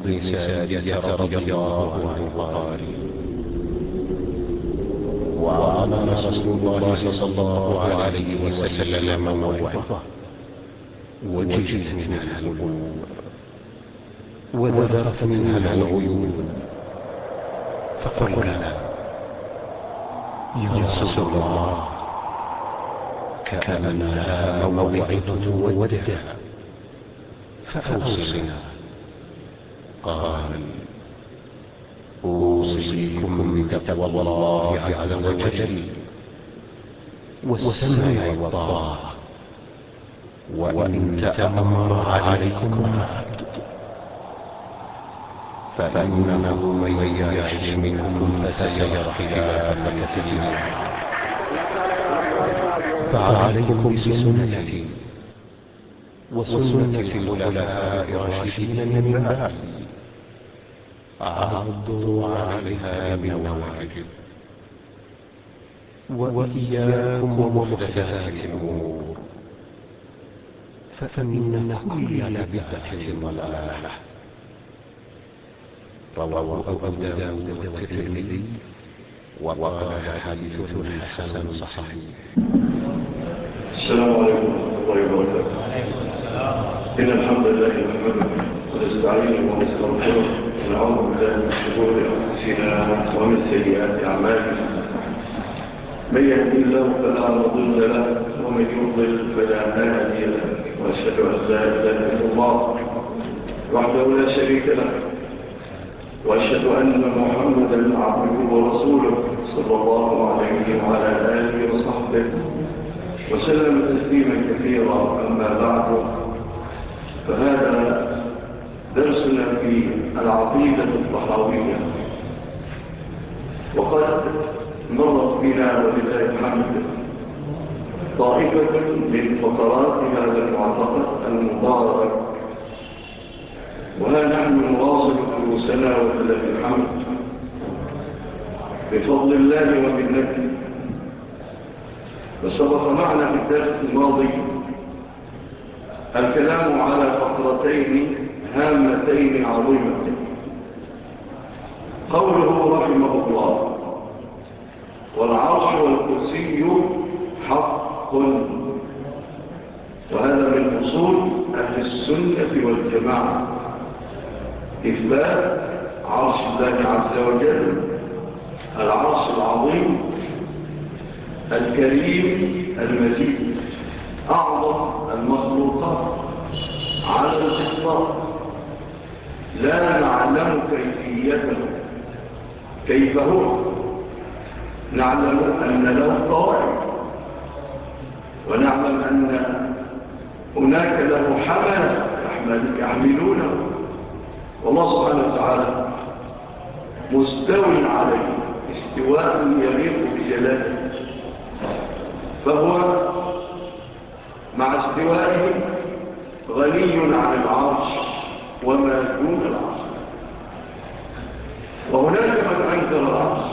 بن سارية رضي الله عنه قال: وعظنا رسول الله صلى الله عليه وسلم موعظة وجلت منها القلوب وذرفت منها العيون، فقلنا: يا رسول الله، كأنها موعظة وداع، فأوصنا. قال: أوصيكم بتقوى الله عز وجل والسمع والطاعة، وإن تأمر عليكم عبد، فإنه من يعش منكم فسيرى اختلافا كثيرا، فعليكم بسنتي وسنة الخلفاء الراشدين من بعدي، عضوا عليها بالنواجذ، وإياكم ومحدثات الأمور، فإن كل بدعة ضلالة. رواه أبو داود والترمذي وقال حديث حسن صحيح. السلام عليكم ورحمة الله وبركاته. إن الحمد لله نحمده ونستعينه ونستغفره ونعوذ بالله من شرور أنفسنا ومن سيئات أعمالنا. من يهدي الله فلا مضل له ومن يضلل فلا هادي له، وأشهد أن لا إله إلا الله وحده لا شريك له، وأشهد أن محمدا عبده ورسوله صلى الله عليه وعلى آله وصحبه وسلم تسليما كثيرا. أما بعد، فهذا درسنا في العقيدة الطحاوية، وقد مرت بنا ولله الحمد طائفة من فقرات هذا المعتقد المبارك، وها نحن نواصل دروسنا ولله الحمد بفضل الله ومنته. وسبق معنا في الدرس الماضي الكلام على فقرتين هامتين عظيمتين. قوله رحمه الله: والعرش والكرسي حق، وهذا من أصول أهل السنة والجماعة، إثبات عرش الله عز وجل، العرش العظيم الكريم المجيد، أعظم المخلوقات على الإطلاق، لا نعلم كيفيته كيف هو. نعلم أن له قواعد، ونعلم أن هناك له حمل يحملونه، والله سبحانه وتعالى مستوٍ عليه استواء يليق بجلاله، فهو مع استوائه غني عن العرش وما دون العرش. وهناك من أنكر العرش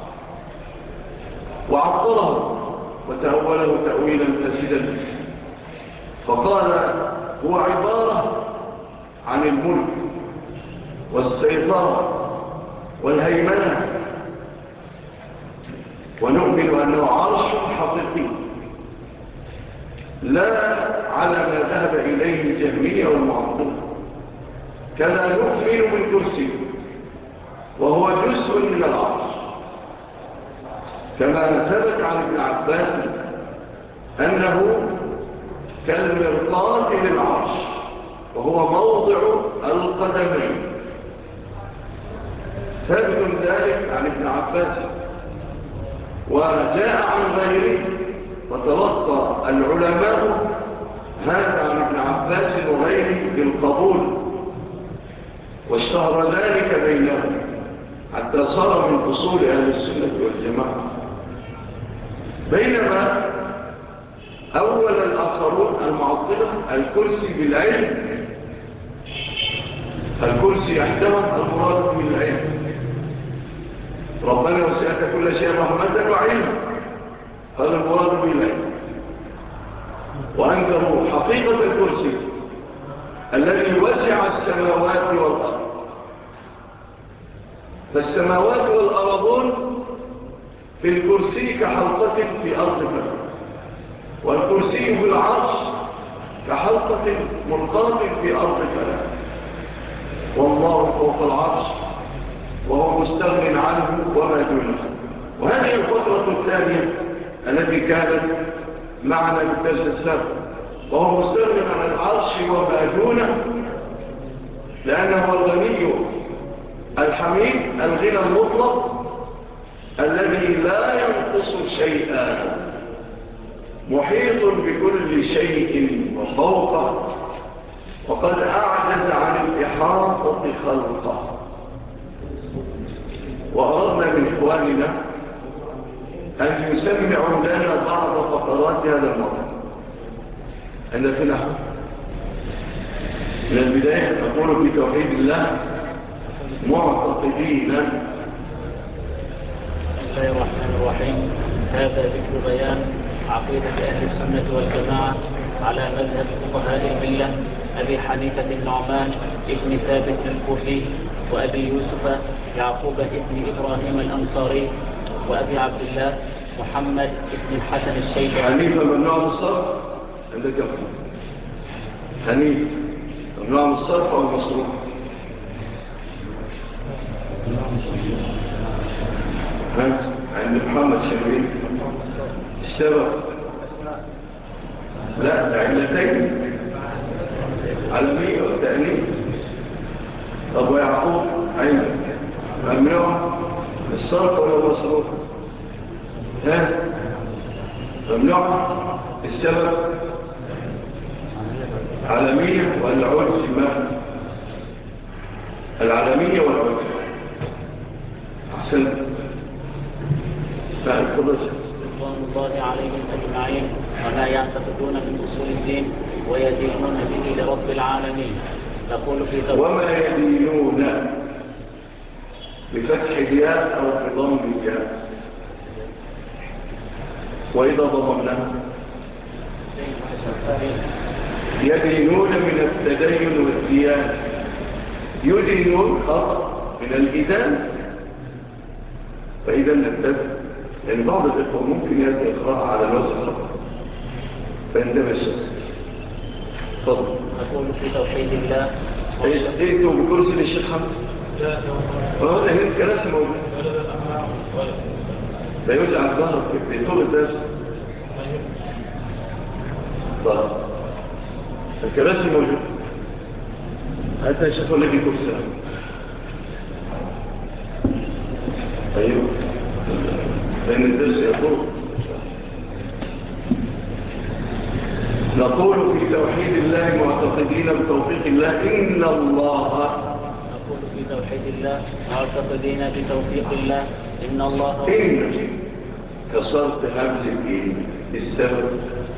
وعطله وتأوله تأويلا فاسدا، فقال هو عبارة عن الملك والسيطرة والهيمنة، ونؤمن أنه عرش حقيقي لا على ما ذهب إليه الجهمية والمعطلة. كذا نؤمن بالكرسي وهو جزء من العرش، كما ثبت عن ابن عباس أنه كالمرقاة للعرش وهو موضع القدمين. ثابت ذلك عن ابن عباس، وجاء عن غيره، وتلقى العلماء هذا عن ابن عباس وغيره بالقبول، واشتهر ذلك بينهم حتى صار من أصول أهل السنة والجماعة. بينما أول الآخرون المعطلة الكرسي بالعلم، الكرسي عندهم المراد بالعلم، ربنا وسعت كل شيء رحمة وعلم، قال المراد بالعلم. وأنكروا حقيقة الكرسي الذي وسع السماوات والأرض فالسماوات والأرضون في الكرسي كحلقة في أرض فلك، والكرسي في العرش كحلقة ملقاة في أرض فلك، والله فوق العرش وهو مستغن عنه وما دونه. وهذه الفترة الثانية التي كانت معنا في الدرس السابق، وهو مستغن عن العرش وما دونه، لأنه الغني الحميد الغنى المطلق الذي لا ينقص شيئا، محيط بكل شيء وفوقه، وقد أعجز عن الإحاطة خلقه. وأردنا من إخواننا أن يسمعوا لنا بعض فقرات هذا الموضوع. أن فينا من البداية نقول في توحيد الله معتقدين. بسم الله الرحمن الرحيم. هذا ذكر بيان عقيدة أهل السنة والجماعة على مذهب فقهاء الملة أبي حنيفة النعمان ابن ثابت الكوفي، وأبي يوسف يعقوب ابن إبراهيم الأنصاري، وأبي عبد الله محمد ابن الحسن الشيباني. حنيفة ممنوع من الصرف عندك حنيفة ممنوع من الصرف أو المصروف؟ عند محمد شبيل السبب لا علتين علمية والتأنيب. طب ويعقوب عندك ممنوع الصرف ولا المصروف؟ ممنوع السبب علمية ولا عرف؟ ما العالمية والعرف؟ أحسن. رضوان الله عليهم أجمعين وما يعتقدون من أصول الدين ويدينون به لرب العالمين. نقول في وما يدينون بفتح الياء أو بضم الياء، وإذا ضممناها يدينون من التدين والديان. يدينون خطأ من الإدان، فإذا نبدأ يعني بعض الإخوة ممكن يأتي إقراء على الوزن خطأ فإنما الشخص. فضل. نقول في توحيد الله ايتوا بكرسي للشيخ حمد؟ وهذا هنا الكراسي موجود، لا يوجع الظهر في طول الدرس. طيب الكراسي موجود، حتى يشوفوا الذي كرسي. أيوه لأن الدرس يطول. نقول في توحيد الله معتقدين بتوفيق الله إن الله. نقول في توحيد الله معتقدين بتوفيق الله إن الله. إن كسرت همز الدين السبب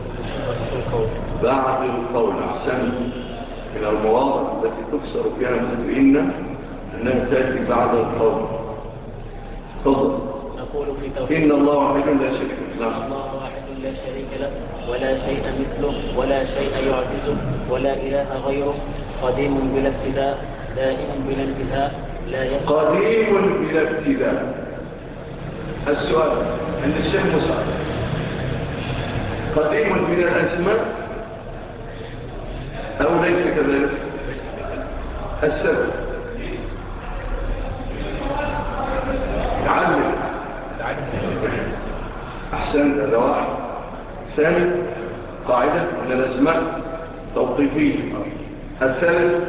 بعد القول. أحسن من المواضع التي تكسر فيها همزة إن أنها تأتي بعد القول. تفضل. نقول في توحيد إن الله واحد لا شريك له. الله واحد لا شريك له ولا شيء مثله ولا شيء يعجزه ولا إله غيره، قديم بلا ابتداء دائم بلا انتهاء لا يقع. قديم بلا ابتداء. السؤال عند الشيخ مسعد، قديم من الأسماء أو ليس كذلك؟ السبب تعلم. أحسن. هذا واحد. ثاني قاعدة من الأسماء توقيفية. الثالث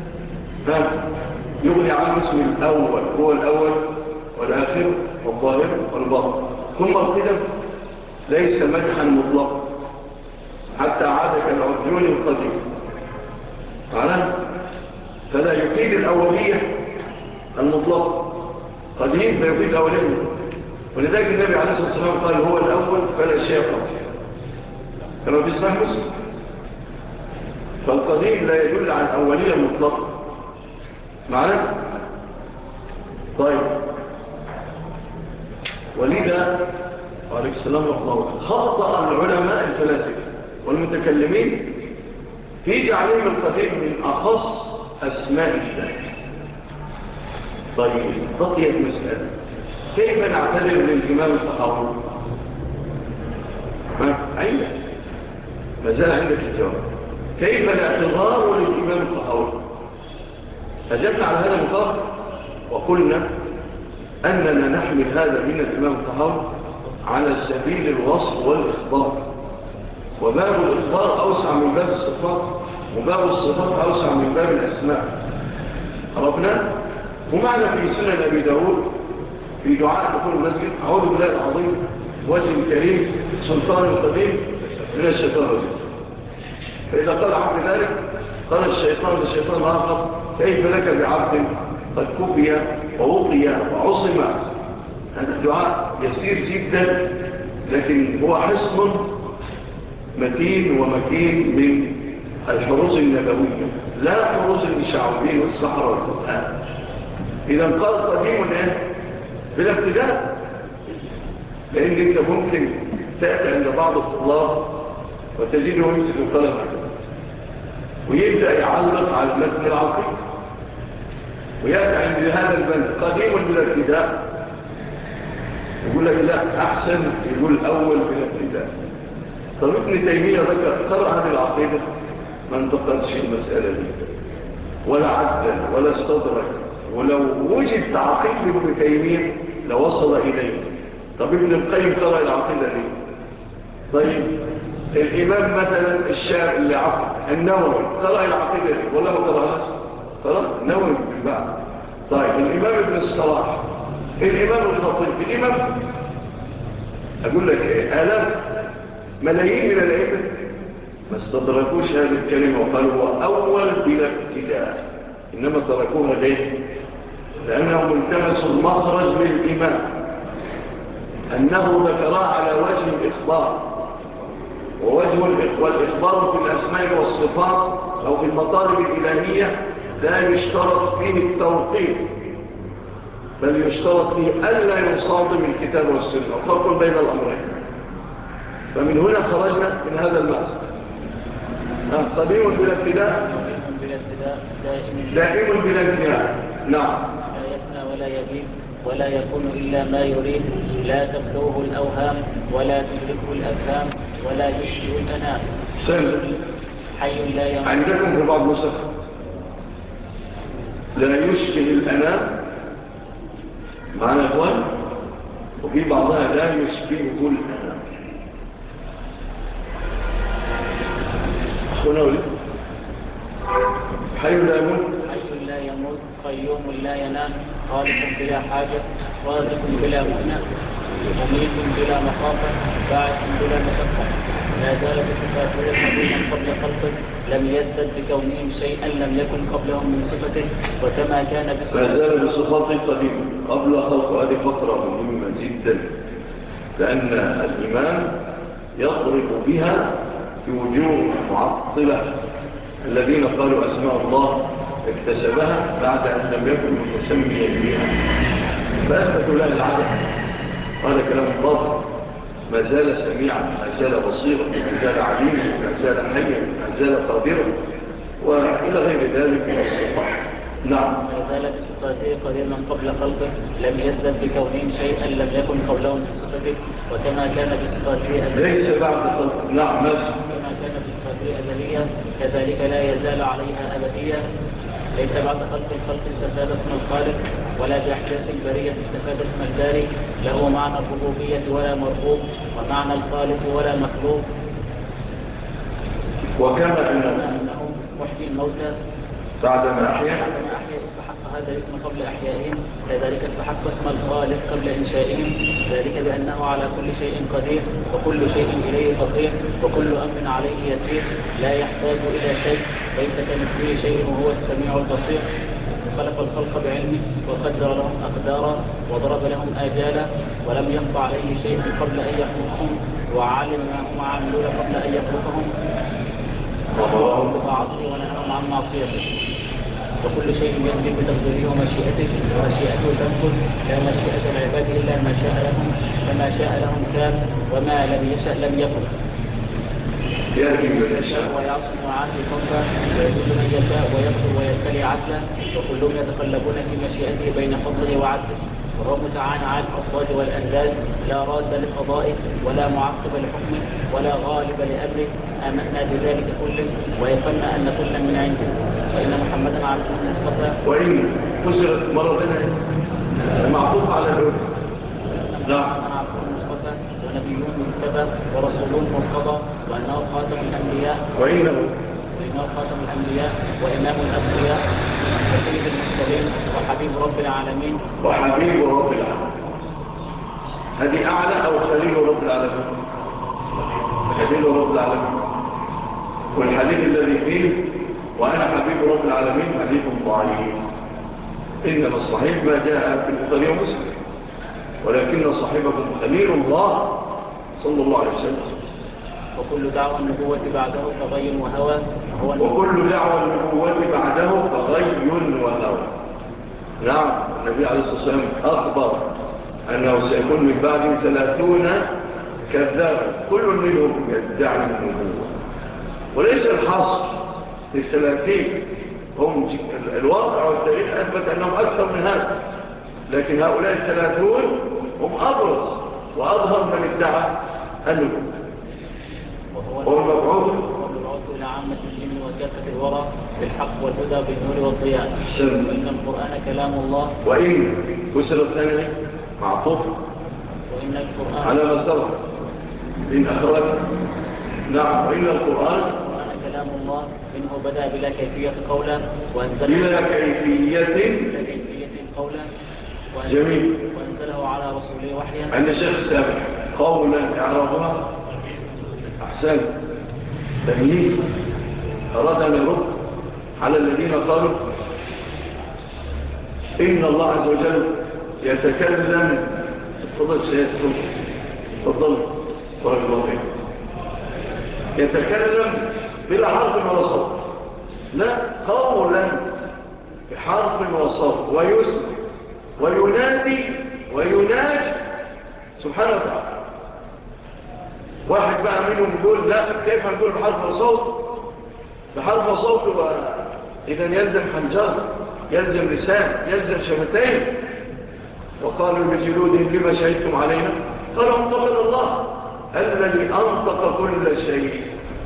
يغني عن اسم الأول، هو الأول والآخر والظاهر والباطن. ثم القدم ليس مدحا مطلقا حتى عاد كالعرجون القديم معنا، فلا يفيد الأولية المطلقة. قديم لا يفيد الأولية، ولذلك النبي عليه الصلاة والسلام قال هو الأول فلا شيء قبل، كما في صحيح مسلم. فالقديم لا يدل عن أولية مطلقة معنا. طيب ولذا وعليك السلام ورحمة الله خطأ العلماء الفلاسفة والمتكلمين في جعلهم القديم من أخص أسماء الله. طيب بقيت مسألة، كيف نعتذر للإمام الطحاوي؟ عندك ما زال عندك الجواب. كيف الاعتذار للإمام الطحاوي؟ أجبنا على هذا المطار وقلنا أننا نحمل هذا من الإمام الطحاوي على سبيل الوصف والإخبار، وباب الإخبار أوسع من باب الصفات، وباب الصفات أوسع من باب الأسماء. عرفنا؟ ومعنى في سنن أبي داود في دعاء دخول المسجد: أعوذ بالله العظيم وجه الكريم سلطان القديم من الشيطان الرجيم. فإذا قال عبد ذلك قال الشيطان آخر: كيف لك بعبد قد كفي ووقي وعصم. هذا الدعاء يسير جدا، لكن هو حصن متين ومكين من الحروز النبوية، لا حروز المشعوذين والسحرة والقرآن. إذا قال قديم بلا ابتداء، لأن أنت ممكن تأتي عند بعض الطلاب وتجده يمسك القلم ويبدأ يعلق على المتن العقيد، ويأتي عند هذا البند قديم بلا ابتداء، يقول لك لا أحسن يقول أول بلا ابتداء. طب ابن تيمية ذكر هذه العقيدة ما انتقلش المسألة دي ولا عدل ولا استدرك، ولو وجد تعقيد لابن تيمية لوصل إليه. طب ابن القيم قرأ العقيدة دي. طيب الإمام مثلا الشاعر اللي عقد النووي قرأ العقيدة دي ولا ما قرأهاش؟ قرأ النووي بالبعض. طيب الإمام ابن الصلاح، الإمام الخطيب، الإمام أقول لك آلاف ملايين من الأئمة ما استدركوش هذه الكلمة وقالوا هو أول بلا ابتداء، إنما تركوها ليه؟ لأنهم التمسوا المخرج للإمام، أنه ذكرها على وجه الإخبار، والإخبار في الأسماء والصفات أو في المطالب الإلهية لا يشترط فيه التوقيت، بل يشترط فيه ألا يصادم الكتاب والسنة، وفرق بين الأمرين. فمن هنا خرجنا من هذا المأسف. قديم بلا ابتداء دائم بلا انتهاء. نعم. لا يفنى ولا يبيد ولا يكون إلا ما يريد، لا تبلغه الأوهام ولا تدركه الأفهام ولا يشبه الأنام. سلم. حي لا يموت. عندكم في بعض نسخ لا يشبه الأنام معنا إخوان، وفي بعضها لا يشبهه الأنام. أخونا ولي حي لا يموت، حي لا يموت، قيوم لا ينام، خالق بلا حاجة، رازق بلا مؤنة، مميت بلا مخافة، باعث بلا مشقة. لا زال بصفاته قديما قبل خلقه، لم يزدد بكونهم شيئا لم يكن قبلهم من صفته، وكما كان بصفاته. لا زال بصفاته قديما قبل خلقه. هذه فقرة مهمة جدا، لأن الإمام يضرب بها في وجوه معطلة الذين قالوا أسماء الله اكتسبها بعد أن لم يكن متسميا بها، فأثبتوا لها العدد. هذا كلام الله، ما زال سميعا، ما زال بصيرا، ما زال عليما، ما زال حيا، ما زال قادرا، وإلى غير ذلك من الصفات. نعم. ما زال بصفاته قديما قبل خلقه، لم يزدد بكونهم شيئا لم يكن قبلهم في صفته، وكما كان بصفاته ليس بعد خلقه. نعم ماشي. كما كان بصفاته أزلية كذلك لا يزال عليها أبدية. ليس بعد خلق الخلق استفاد اسم الخالق، ولا بأحداث البرية استفاد اسم الباري. له معنى الربوبية ولا مربوب، ومعنى الخالق ولا مخلوق. وكما أنه محيي الموتى بعدما أحيا استحق هذا الاسم قبل إحيائهم، كذلك استحق اسم الخالق قبل إنشائهم، ذلك بأنه على كل شيء قدير، وكل شيء إليه فقير، وكل أمر عليه يسير، لا يحتاج إلى شيء، ليس كمثله شيء وهو السميع البصير. خلق الخلق بعلمه وقدر لهم أقدارا وضرب لهم آجالا، ولم يخف عليه شيء قبل أن يخلقهم، وعلم ما هم عاملون قبل أن يخلقهم، وأمرهم بطاعته ونهاهم عن معصيته. وكل شيء يجري بتقديره ومشيئته تنفذ، لا مشيئة العباد إلا ما شاء لهم، فما شاء لهم كان، وما لم يشأ لم يكن. يهدي من يشاء ويعصم عنه صفا ويذل من يشاء ويغفر ويبتلي عدلا وكلهم يتقلبون في مشيئته بين فضله وعدله. والرب تعالى عن الأفضال والأنداد لا راد لقضائه ولا معقب لحكمه ولا غالب لأمره. آمنا بذلك كله ويقنا أن كلا من عنده وإن محمدا عبده المصطفى وإن كسرت مرضنا معطوف على الأولى. محمدا عبده المصطفى ونبي مجتبى ورسول مرتضى وأنه خاتم الأنبياء وإنه خاتم الأنبياء وإمام الأنبياء وسيد المرسلين وحبيب رب العالمين وحبيب رب العالمين. هذه أعلى أو خليل رب العالمين؟ خليل رب العالمين. والحديث الذي فيه وأنا حبيب رب العالمين حديث ضعيف. إنما الصحيح ما جاء في البخاري ومسلم، ولكن صاحبكم خليل الله صلى الله عليه وسلم. وكل دعوة النبوة بعده تغي وهوى وكل دعوة النبوة بعده تغي وهوى. نعم، النبي عليه الصلاة والسلام أخبر أنه سيكون من بعد 30 كذابا كل منهم يدعي النبوة، وليس الحصر في 30. هم الواقع والتاريخ أثبت أنهم أكثر من هذا، لكن هؤلاء 30 هم أبرز وأظهر من ادعى النبوة. وهو المبعوث إلى عامة الجن وكافة الورى بالحق والهدى بالنور والضياء. وإن القرآن كلام الله. وإن كسر الثاني معطوف وإن القرآن على ما سبق إن أخرج. نعم، وإن القرآن كلام الله منه بدأ بلا كيفية قولا بلا كيفية قولا جميل وأنزله على رسوله وحيا. عند الشيخ السابق قولا إعرابها أحسن تمييز. أراد أن يرد على الذين قالوا إن الله عز وجل يتكلم. تفضل سيدكم، تفضل بارك الله فيكم. يتكلم بلا حرف ولا صوت، لا، قولا بحرف وصوت ويسمع وينادي ويناجي سبحانه وتعالى. واحد بقى منهم يقول لا، كيف نقول بحرف وصوت؟ بحرف وصوت إذا يلزم حنجر، يلزم لسان، يلزم شفتين. وقالوا لجلودهم لما شهدتم علينا؟ قالوا انطقنا الله الذي أنطق كل شيء.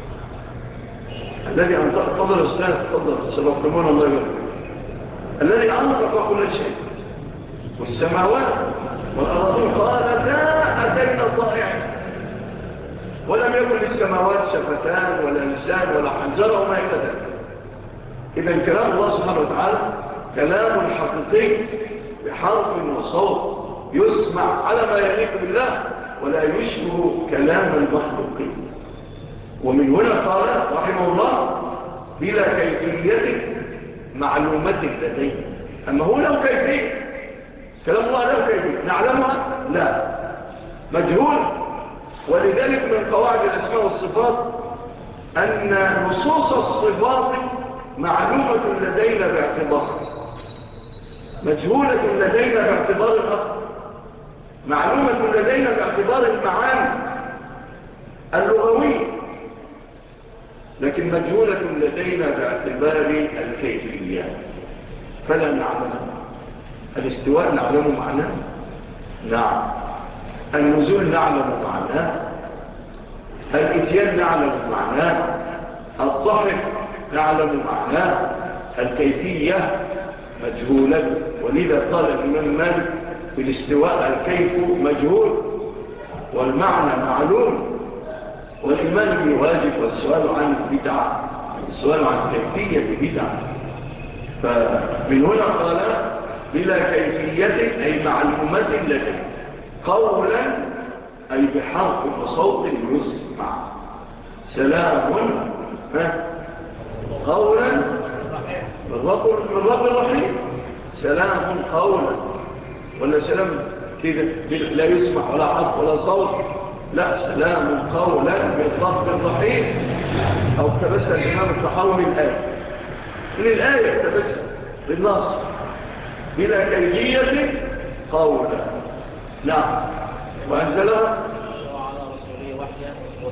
الذي أنطق، تفضل أستاذ، تفضل سبقتمون الله يبارك. الذي أنطق كل شيء والسماوات والأرضين قالتا أتينا طائعين. ولم يكن للسماوات شفتان ولا لسان ولا حنجرة وما إلى ذلك. إذن كلام الله سبحانه وتعالى كلام حقيقي بحرف وصوت يسمع على ما يليق بالله ولا يشبه كلام المخلوقين. ومن هنا قال رحمه الله بلا كيفية معلومة لديه. أما هو له كيفية، كلام الله له كيفية نعلمها؟ لا، مجهول. ولذلك من قواعد الأسماء والصفات أن نصوص الصفات معلومة لدينا باعتبار، مجهولة لدينا باعتبار الأخر، معلومة لدينا باعتبار المعاني اللغوية، لكن مجهولة لدينا باعتبار الكيفية فلا نعلمها. الاستواء نعلم معناه، نعم. النزول نعلم معناه، الاتيان نعلم معناه، الضحك نعلم معناه، الكيفية مجهولة. ولذا قال الإمام مالك في الاستواء الكيف مجهول والمعنى معلوم والإيمان به واجب والسؤال عن بدعة، السؤال عن كيفية بدعة. فمن هنا قال بلا كيفية أي معلومات لديه، قولا أي بحرف وصوت يسمع. سلام قولا من رب الرحيم. سلام قولا، ولا سلام كده لا يسمع ولا حرف ولا صوت، لا، سلام قولا من رب الرحيم. أو اقتبسها الإمام الطحاوي من الآية اقتبسها بالنص بلا كيفية قولا. نعم. وأنزلها على رسوله وحيا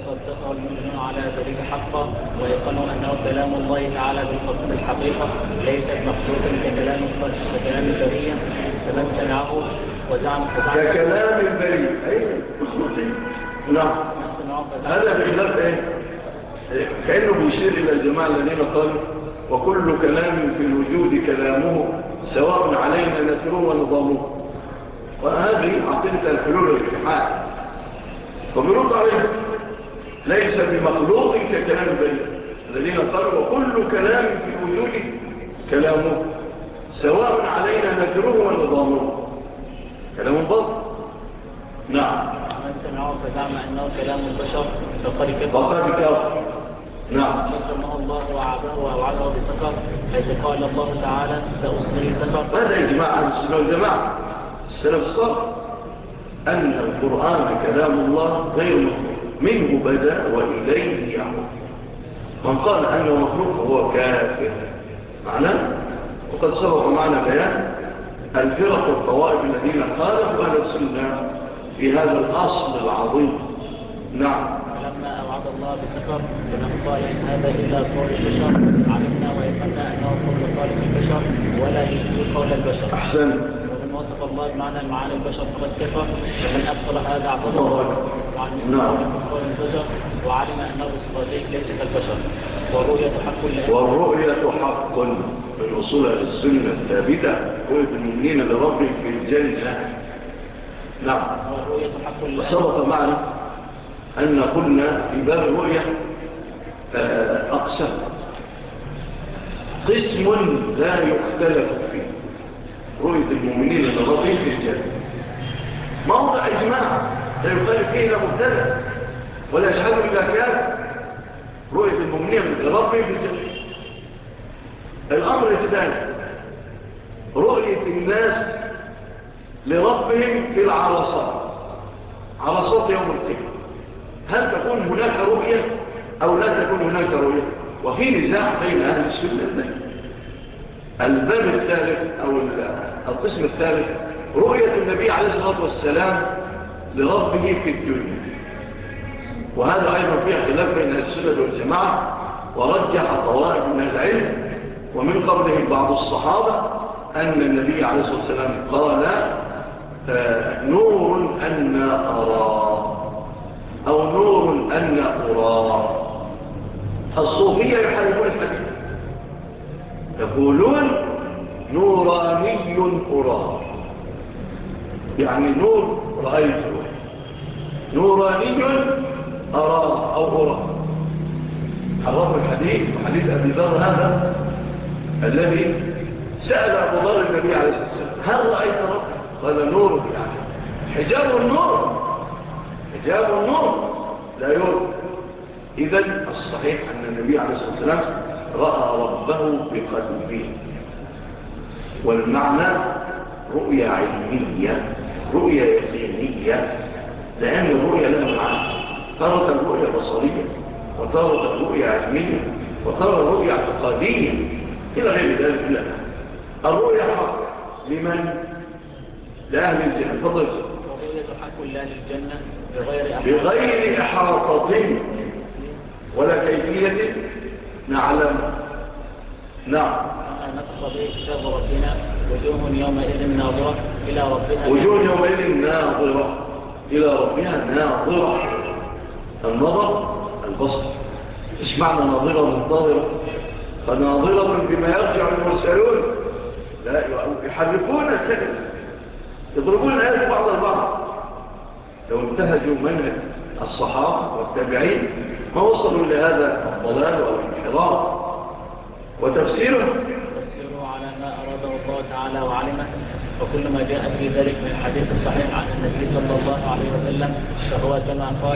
وصدقه المؤمنون على ذلك حقا ويقنوا أنه كلام الله تعالى بالحقيقة ليس مخلوق ككلام البرية فمن سمعه وزعم ككلام البرية أي مخلوقي. نعم هذا بخلاف إيه؟ كأنه بيشير إلى الجماعة الذين قالوا وكل كلام في الوجود كلامه سواء علينا نثره ونظامه، وهذه عقيدة الحلول والاتحاد. وبيرد عليه ليس بمخلوق ككلام البرية الذين قالوا وكل كلام في الوجود كلامه سواء علينا نثره ونظامه، كلام باطل. نعم من سمعه فزعم أنه كلام البشر فقد كفر. نعم سمعه الله وعبه ووعده بسكر حيث قال الله تعالى سأصلي سكر. هذا إجماع عن السنة والجماعة السلف الصالح أن القرآن كلام الله غير مخلوق منه بدأ وإليه يعود. من قال أنه مخلوق هو كافر معناه. وقد سبق معنا بيان الفرق والطوائف الذين خالفوا أهل السنة في هذا الأصل العظيم. نعم فلما أوعد الله بسكر فمن قال إن هذا إلا قول البشر علمنا ويقلنا أنه قول خالق البشر ولا يشبه قول البشر. أحسن. ومن وصف الله بمعنى معاني البشر فقد كفر ومن أبصر هذا اعتبر وعن قول البشر وعلم أنه بصفاته ليس كالبشر. والرؤية حق من أصول السنة الثابتة رؤية المؤمنين لربهم في الجنة. نعم وسبق معنا أن قلنا في باب الرؤية أقسام. قسم لا يختلف فيه رؤية المؤمنين لربهم في الجنة، موضع إجماع لا يختلف فيه إلا مبتدأ ولا يشهد إلا كان رؤية المؤمنين لربهم في الجنة. الأمر الثاني رؤية الناس لربهم في العرصات، عرصات يوم القيامة، هل تكون هناك رؤية أو لا تكون هناك رؤية؟ وفي نزاع بين أهل السنة. الباب الثالث أو القسم الثالث رؤية النبي عليه الصلاة والسلام لربه في الدنيا، وهذا أيضا فيه خلاف بين أهل السنة والجماعة. ورجح طوائف من العلم ومن قبله بعض الصحابة أن النبي عليه الصلاة والسلام قال نور أن أرى أو نور أن أرى. الصوفية يحرفون الحديث يقولون نوراني أرى، يعني نور رأيته، نوراني أرى أو أرى. حرفوا الحديث وحديث أبي ذر هذا الذي سأل أبو ذر النبي عليه الصلاة والسلام هل رأيت ربك؟ قال نور، يعني حجاب النور، حجاب النور لا يرى. إذن الصحيح أن النبي عليه الصلاة والسلام رأى ربه بقلبه، والمعنى رؤية علمية رؤية يقينية، لأن الرؤية لها معنى، ترى الرؤية بصرية وترى الرؤية علمية وترى الرؤية اعتقادية إلى غير ذلك. لا، الرؤية حق لمن؟ لأهل الجنة. فضل الرؤية حق لأهل الجنة بغير إحاطة ولا كيفية نعلم. نعم نقص به كتاب ربنا وجوه يومئذ ناظرة إلى ربها، وجوه يومئذ ناظرة إلى ربها ناظرة. النظر البصر. إيش معنى ناظرة منتظرة؟ فناظرة بما يرجع المرسلون. لا يحرفون الكلمة، يضربون الآيات بعض البعض. لو انتهجوا منهج الصحابة والتابعين ما وصلوا إلى هذا الضلال والانحراف. وتفسيره على ما أراده الله تعالى وعلمه، وكل ما جاء في ذلك من الحديث الصحيح عن النبي صلى الله عليه وسلم فهو كما قال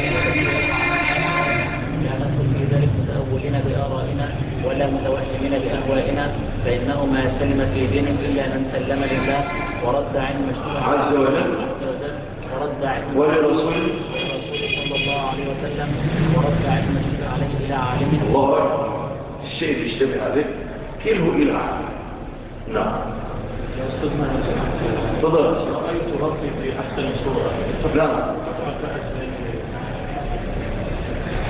لا ندخل في ذلك متأولين بآرائنا ولا متوهمين بأهوائنا، فإنه ما سلم في دين إلا من سلم لله ورد علم عز وجل ورد علم ولرسوله صلى الله عليه وسلم ورد علم عليه إلى عالمه. الله أكبر. الشيء يشتبه عليه كله إلى عالم. نعم يا أستاذنا تفضل. رأيت ربي في أحسن صورة. نعم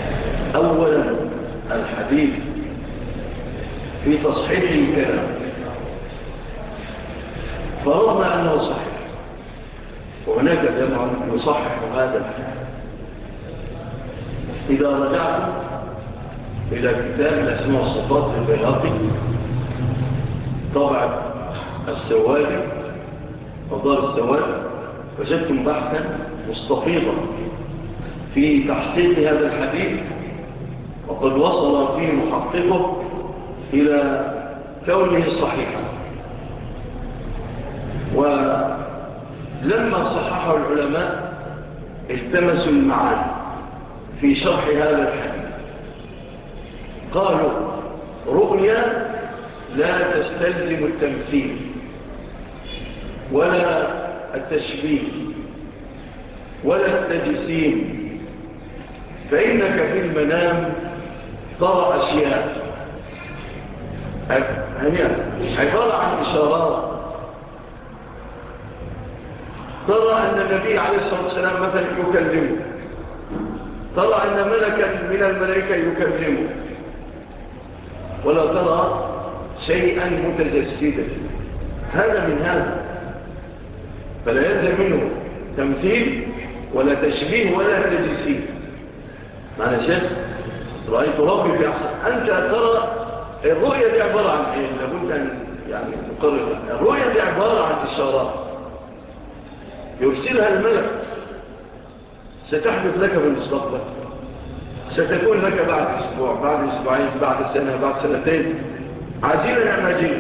أولا الحديث في تصحيح الكلام فرضنا أنه صحيح، وهناك جمع يصحح هذا الحديث. إذا رجعت إلى كتاب الأسماء والصفات للبيهقي طبع السوادي أو دار السوادي، وجدتم بحثا مستفيضا في تحقيق هذا الحديث، وقد وصل فيه محققه إلى كونه صحيحا. ولما صححه العلماء التمسوا المعاني في شرح هذا الحديث، قالوا رؤيا لا تستلزم التمثيل ولا التشبيه ولا التجسيم، فإنك في المنام ترى أشياء عبارة عن إشارات. ترى أن النبي عليه الصلاة والسلام مثلا يكلمه، ترى أن ملكا من الملائكة يكلمه، ولا ترى شيئا متجسدا. هذا من هذا، فلا يلزم منه تمثيل ولا تشبيه ولا تجسيم. معنى شيخ رأيت ربي في أحسن. أنت ترى الرؤية دي عبارة عن إيه؟ لابد أن يعني نقرر. الرؤية دي عبارة عن إشارات يرسلها الملك ستحدث لك في المستقبل، ستكون لك بعد أسبوع، بعد أسبوعين، بعد سنة، بعد سنتين، عاجلا أم آجلا.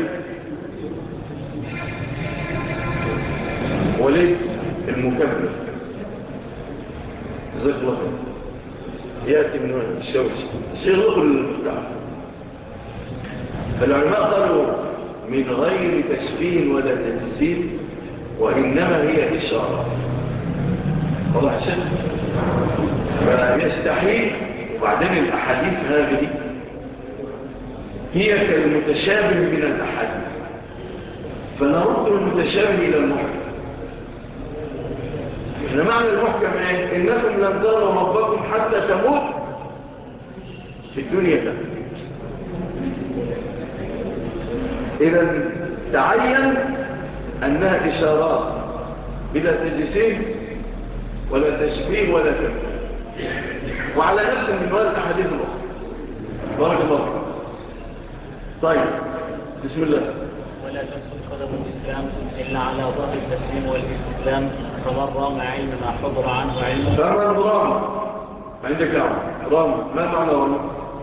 وليد المكمل زغلق يأتي من الشوش سيغلق المفتاح. فالعلماء قالوا من غير تشبيه ولا تجسيم، وإنما هي إشارة. واضح شيء؟ فيستحيل. وبعدين الأحاديث هذه هي كالمتشابه من الأحاديث، فنرد المتشابه إلى المحكم. إن معنى المحكم إيه؟ إنكم لن تروا ربكم حتى تموت في الدنيا ده. إذن تعين أنها إشارات بلا تجسيم ولا تشبيه ولا تمثيل، وعلى نفس المنوال الأحاديث الأخرى. بارك الله فيكم. طيب بسم الله. ولا تدخل قدم الإسلام إلا على ظهر التسليم والاستسلام، فمن رام علم ما حضر عنه علمه. فمن رام عندك رام، ما معنى رام؟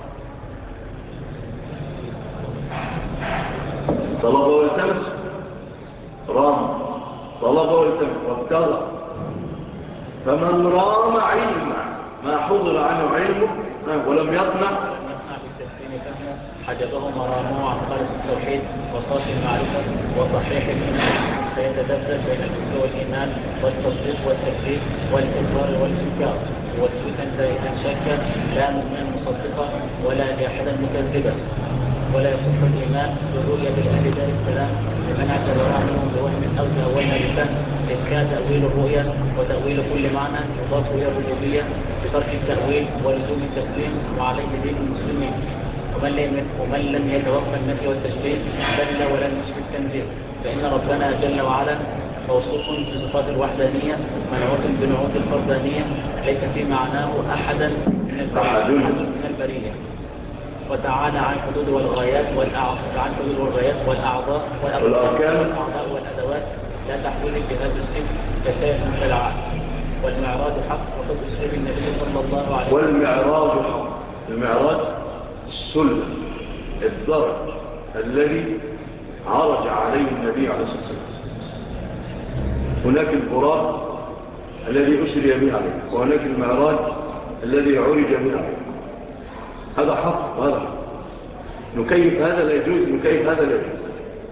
طلب والتمس. رام طلب والتمس وابتغى. فمن رام علم ما حضر عنه علمه ولم يطمع بالتسليم فهمه حجبه مرامه عن خالص التوحيد وصافي المعرفة وصحيح الإيمان، فيتذبذب بين الكفر والإيمان والتصديق والتكذيب والإقرار والإنكار، موسوسا دائما شكا لا مؤمنا مصدقا ولا جاحدا مكذبا. ولا يصح الإيمان بالرؤية بالأهل دار السلام لمن اعتبرها منهم بوهم أو تأولنا بفهم، إذ كان تأويل الرؤية وتأويل كل معنى يضاف إلى الربوبية بترك التأويل ولزوم التسليم، وعليه دين المسلمين. ومن لم يتوفى النفي والتشبيه بل ولم يشبه التنزيل، فإن ربنا جل وعلا موصوف بصفات الوحدانية منعوت بنعوت الفردانية، ليس في معناه أحدا من البرية. وتعالى عن حدود والغايات والأعضاء والأدوات لا تحويل جهاز السن كسائر المبتلعات. والمعراج حق، وقد أسلم النبي صلى الله عليه وسلم. والمعراج حق. المعراج السلم، الدرج الذي عرج عليه النبي عليه الصلاة والسلام. هناك البراق الذي أسري به عليه، وهناك المعراج الذي عرج به عليه. هذا حق وهذا حق. نكيف هذا لا يجوز، نكيف هذا لا يجوز.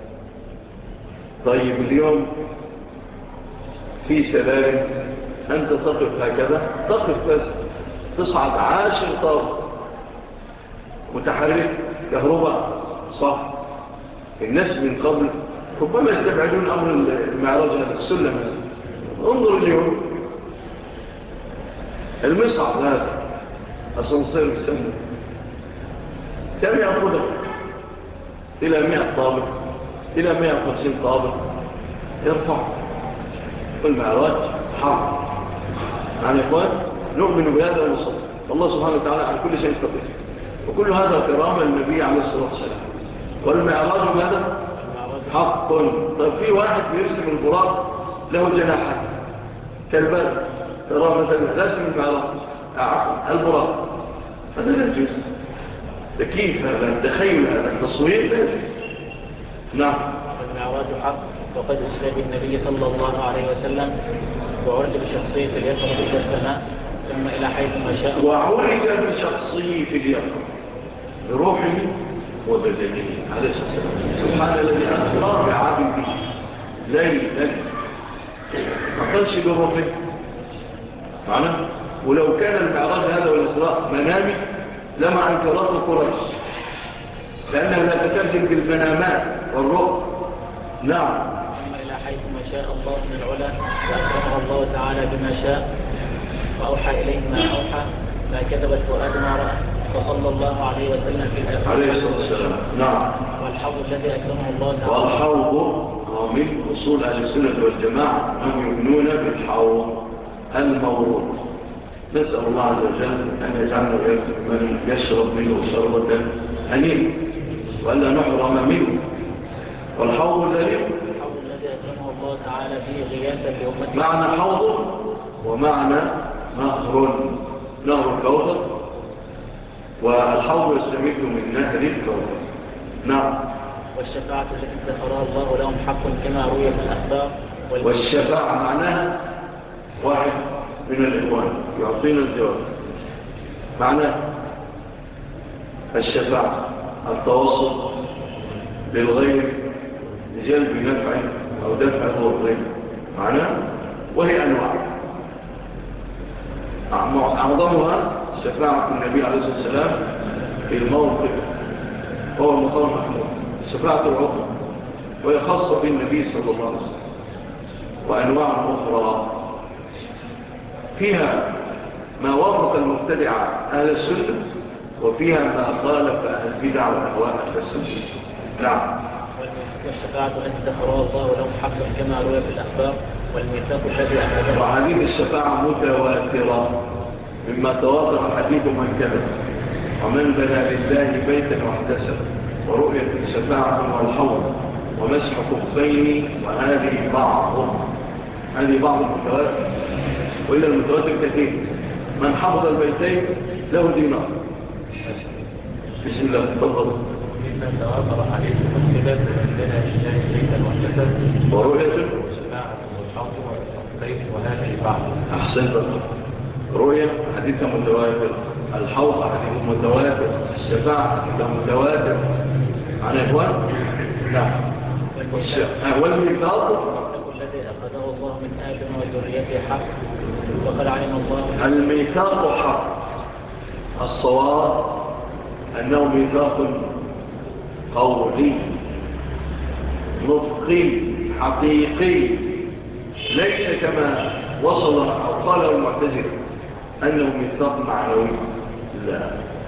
طيب اليوم في سلالم أنت تقف هكذا، تقف بس تصعد 10 طابق متحرك كهرباء صح. الناس من قبل ربما يستبعدون أمر المعراج هذا السلم هذا. انظر اليوم المصعد هذا أسانسير بيسموه، كم يأخذك إلى 100 طابق إلى 150 طابق يرفع. والمعراج حق. يعني يا إخوان نؤمن بهذا ونصدق الله سبحانه وتعالى عن كل شيء قدير، وكل هذا كرامة النبي عليه الصلاة والسلام. والمعراج ماذا؟ حق. طيب في واحد بيرسم البراق له جناحات كالباب، ترى مثلا رسم المعراج البراق، هذا لا يجوز. كيف هذا التخيل، هذا التصوير لا يجوز. نعم. المعراج حق، وقد أسرى بالنبي صلى الله عليه وسلم وعرج بشخصية اليقظة إلى السماء ثم إلى حيث ما شاء. وعرج بشخصية اليقظة بروحه وبدنه عليه الصلاة والسلام. سبحان الذي أسرى بعبده ليلا، ما قالش بروحه معنا. ولو كان المعراج هذا والإسراء منامي لما انكرته قريش، لأنها لا تترجم بالمنامات والرؤى. نعم. ثم إلى حيث ما شاء الله من العلا، فأكرمه الله تعالى بما شاء وأوحى إليه ما أوحى، ما كذب الفؤاد ما رأى، وصلى الله عليه وسلم في الآخرة عليه الصلاة والسلام. نعم. والحوض الذي أكرمه الله تعالى. والحوض من أصول أهل السنة والجماعة هم يؤمنون بالحوض المورود. نسأل الله عز وجل أن يجعلنا ويكتب من يشرب منه شربة هنيئة وألا نحرم منه. والحوض الذي أكرمه الله تعالى فيه غياثا لأمته. معنى حوض ومعنى نهر الكوثر، والحوض يستمد من نهر الكوثر. نعم. والشفاعة التي ادخرها الله لهم حق كما روي في الأخبار. والشفاعة معناها واحد من الإخوان يعطينا الجواب. معناه الشفاعة التوسط للغير لجلب نفع أو دفع ضر معناه، وهي أنواع. أعظمها شفاعة النبي عليه الصلاة والسلام في الموقف هو المقام محمود، شفاعة العظمى، وهي خاصة بالنبي صلى الله عليه وسلم. وأنواع أخرى فيها ما وافق المبتدع أهل السنة، وفيها ما خالف أهل البدع والأهواء أهل السنة. نعم. والشفاعة التي ادخرها الله لهم حق كما روي في الأخبار. والميثاق الذي أخذه. وحديث الشفاعة متواترة مما تواتر حديث من كذب ومن بنى لله بيتا واحتسب، ورؤية الشفاعة والحوض ومسح خفين، وهذه بعض المتواتر. وإلى المتواتر كثير. من حفظ البيتين له دينار. بسم الله تفضل. مما تواتر حديث من كذب ومن بنى لله بيتا واحتسب، ورؤية الشفاعة والحوض والخفين، وهذه بعض. أحسنت. رؤية حديث متواتر، الحوض حديث متواتر، الشفاعة حديث متواتر. عن إخوان؟ نعم. والميثاق الذي أخذه الله من آدم وذريته حق، وقد علم الله. الميثاق حق. الصواب أنه ميثاق قولي نطقي حقيقي، ليس كما وصل أو قال المعتزلة أنه ميثاق معنوي. لا،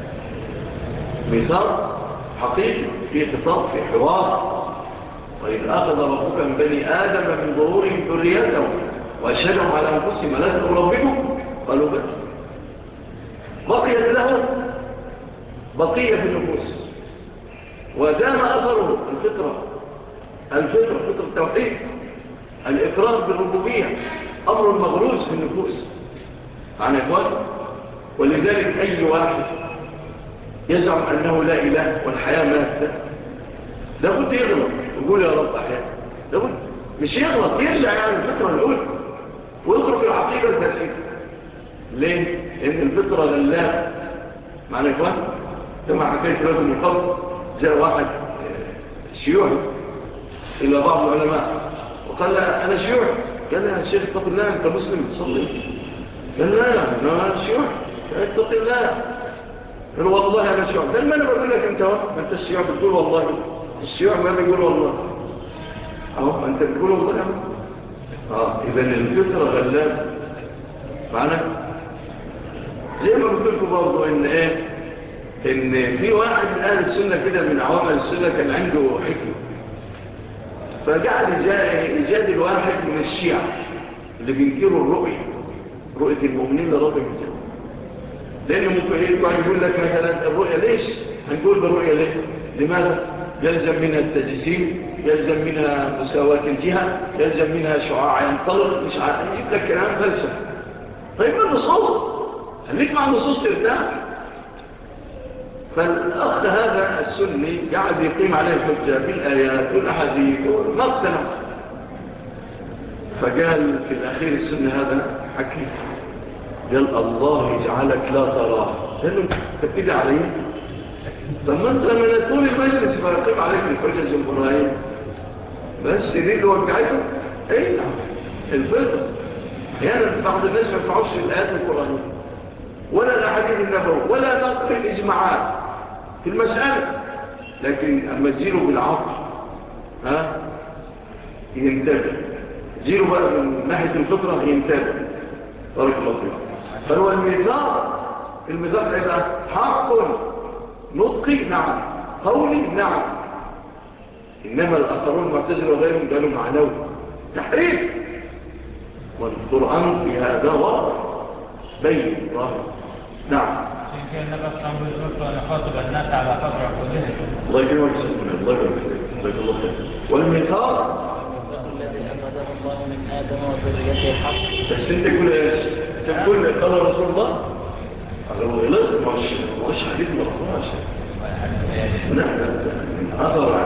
ميثاق حقيقي في خطاب، في حوار. وإذ أخذ ربك من بني آدم من ظهورهم ذريتهم وأشهدهم على أنفسهم ألست بربكم؟ قالوا بلى. بقيت له بقية في النفوس، ودام أثره الفطرة التوحيد، الإقرار بالربوبية، أمر مغروس في النفوس. عن إخوان. ولذلك أي واحد يزعم أنه لا إله والحياة ماتت لابد يغلط، يقول يا رب أحيانا، لابد مش يغلط، يرجع يعني الفطرة الأولى ويترك العقيدة الفاسدة. ليه؟ لأن الفطرة غلابة. معنى إخوان كما حكيت لكم من قبل، جاء واحد شيوعي إلى بعض العلماء وقال أنا شيوعي. قال له يا شيخ اتق الله، أنت مسلم تصلي. قال لا أنا شيوعي، اتق الله. قال والله أنا شيوعي. قال ما أنا بقول لك أنت أنت الشيوعي بتقول والله، الشيوعي ما بيقول والله أهو أنت بتقول والله. إذن الفطرة غلاب معنا. زي ما قلت لكم برضه إن في واحد من أهل السنة كده من عوام السنة كان عنده حكمة، فقعد يجادل واحد من الشيعة اللي بينكروا رؤية المؤمنين لرب الجنة. لأنه ممكن واحد يقول لك مثلا الرؤية ليش؟ هنقول بالرؤية ليه؟ لماذا؟ يلزم منها التجسيم، يلزم منها مساواة الجهة، يلزم منها شعاع ينطلق، مش عارف يجيب لك كلام فلسفة. طيب ما النصوص؟ خليك مع النصوص ترتاح. فالأخ هذا السني قاعد يقيم عليه الحجة بالآيات والأحاديث وما اقتنع. فقال في الأخير السني هذا حكي، قال الله يجعلك لا تراه. قال له تبتدي عليه؟ لما انت لما تكون المجلس فيقيم عليك الحجج والبراهين بس دي اللي وقعته ايه الفطر. يعني بعض الناس ما ينفعوش الآيات القرآنية ولا الأحاديث النبوي ولا نقل الإجماعات في المسألة، لكن أما تجيله بالعقل ينتبه، تجيله بقى من ناحية الفطرة ينتبه. بارك الله فيك. فهو الميثاق هيبقى حق نطقي نعم، قولي نعم، إنما الآخرون المعتزلة وغيرهم قالوا معنوي تحريف. والقرآن في هذا واضح بين ظاهر. نعم. كان النبي صلى الله عليه وسلم أن يخاطب الناس على قدر عقولهم. الله يكرمك سيدنا، الله يكرمك، جزاك الله خير. والميثاق الذي أخذه الله من آدم وذريته حق. بس أنت تقول ايش؟ تقول قال رسول الله؟ هذا هو غلط، مش حديث مرفوع. لا أثر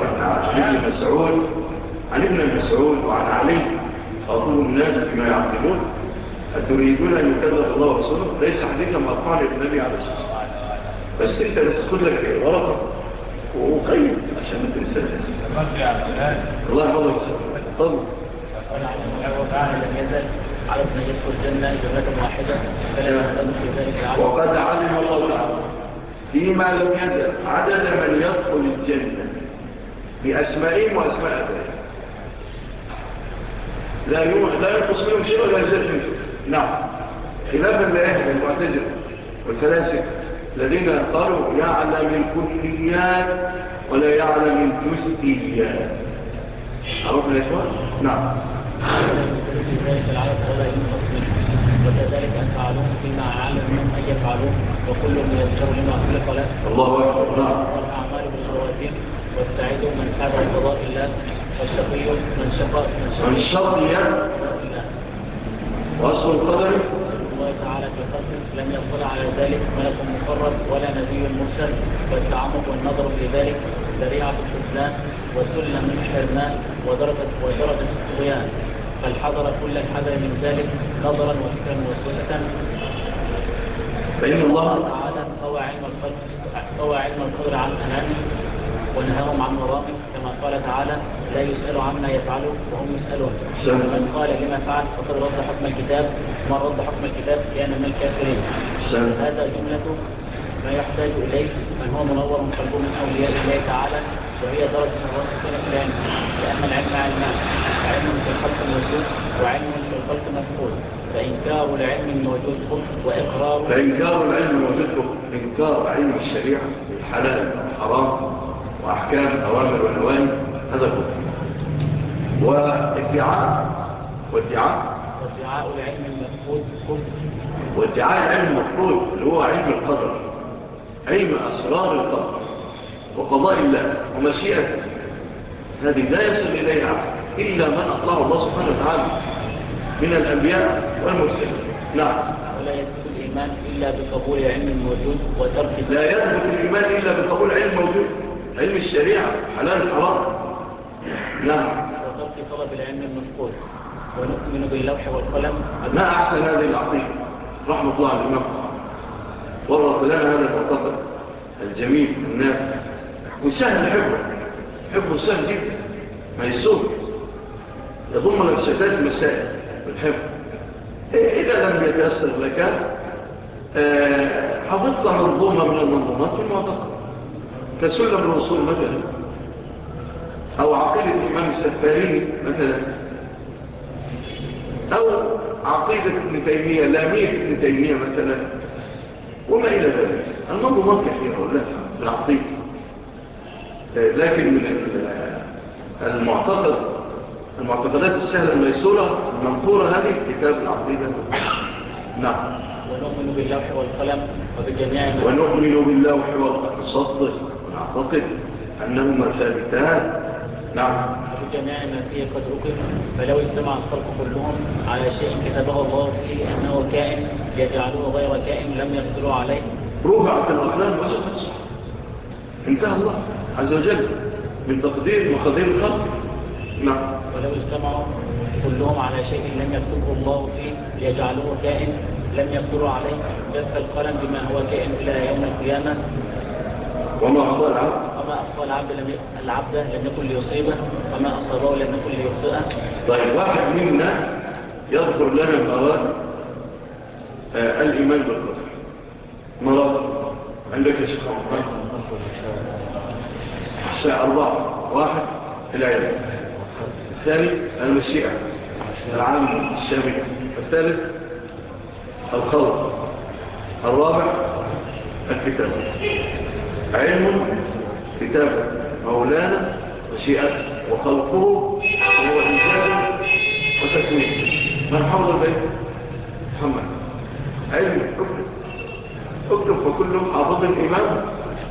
عن ابن مسعود وعن علي أطول الناس بما يعقلون أتريدون أن يكذب الله ورسوله؟ ليس حديثا مرفوعا للنبي عليه الصلاة والسلام. بس أنت بس خد لك ورقة وقيد عشان ما تنساش. الله يحفظك. طب وقال لم يزل على ابن يدخل الجنة جملة واحدة فلا يهتم في ذلك العدد. وقد علم الله تعالى فيما لم يزل عدد من يدخل الجنة بأسمائهم وأسماء أبائهم، لا ينقص منهم شيء ولا يزيد منهم. نعم، خلافا لأهل المعتزلة والفلاسفة الذين قالوا يعلم الكليات ولا يعلم الجزئيات. عرفنا يا إخوان؟ نعم. ذلك العدد ولا ينقص منه، وكذلك أفعالهم فيما علم منهم أن يفعلوه، وكل ميسر لما خلق له. الله أكبر. نعم. والأعمال بالخواتيم، والسعيد من سعد بقضاء الله، والشقي من شقي الله. وأصل القدر الله تعالى في خلقه لم يطلع على ذلك ملك مقرب ولا نبي مرسل، والتعمق والنظر في ذلك ذريعة الخذلان وسلم من الحرمان ودرجة الطغيان، فالحذر كل الحذر من ذلك نظرا وفكرا وسوسة. فإن الله تعالى طوى علم القدر عن أمامه ونهاهم عن ورائه، كما قال تعالى لا يسأل عما يفعله وهم يسألون. من قال لما فعل فقد رد حكم الكتاب، ومن رد حكم الكتاب كان من الكافرين. هذا جملة ما يحتاج إليه من هو منور قلبه من أولياء الله تعالى، وهي درجة الراسخين في العلم، لأن العلم علمان، علم في الخلق موجود وعلم في الخلق مفقود، فإنكار العلم الموجود كفر، وإقرار فإنكار العلم الموجود كفر. إنكار علم الشريعة الحلال والحرام وأحكام الأوامر والنواهي هذا كفر. وادعاء العلم المفقود كفر. وادعاء العلم المفقود اللي هو علم القدر، علم أسرار القدر وقضاء الله ومشيئته، هذه لا يصل إليها إلا من أطلعه الله سبحانه وتعالى من الأنبياء والمرسلين. نعم. ولا يثبت الإيمان إلا بقبول علم الموجود وترك لا يثبت الإيمان إلا بقبول علم موجود، علم الشريعة حلال الحرام. نعم. وترك طلب العلم المفقود. ونؤمن باللوح والقلم. ما أحسن هذه العقيدة رحمة الله على الإمام ورط لنا هذا المعتقد الجميل النافع وسهل حفظه سهل جدا، ما يسوق، يضم لك شتات المسائل بالحفظ. إذا لم يتيسر لك حفظت منظومة من المنظومات في المعتقد كسلم الوصول مثلا، أو عقيدة الإمام السفاريني مثلا، أو عقيدة ابن تيمية، لامية ابن تيمية مثلا، وما إلى ذلك. المنظومات كثيرة ولا في العقيدة، لكن من المعتقدات السهلة الميسورة المنطورة هذه كتاب العقيدة. نعم. ونؤمن باللوح والقلم وبجميع ونؤمن باللوح والقلم، نصدق ونعتقد أنهما ثابتان. نعم. وبجميع ما فيه قد أكل، فلو اجتمع الخلق كلهم على شيء كتبه الله فيه أنه كائن يجعله غير كائن لم يقدروا عليه رفعت الأقلام وجفت الصحف. انتهى الله عز وجل من تقدير مقادير الخلق. نعم. ولو اجتمعوا كلهم على شيء لم يكتبه الله فيه يجعله كائن لم يقدروا عليه جف القلم بما هو كائن إلى يوم القيامة. وما أخطأ العبد لم يكن ليصيبه، وما أصابه لم يكن ليخطئه. طيب، واحد منا يذكر لنا مرات الإيمان بالقدر. مرات عندك يا شيخ محمد؟ الساعة 4. واحد العلم، الثاني المشيئة العام الشاملة، الثالث الخلق، الرابع الكتاب. علم كتابه مولانا، مشيئته وخلقه وهو إنسان وتكوين. من حفظ البيت؟ محمد. علم اكتب فكل حافظ الإمام.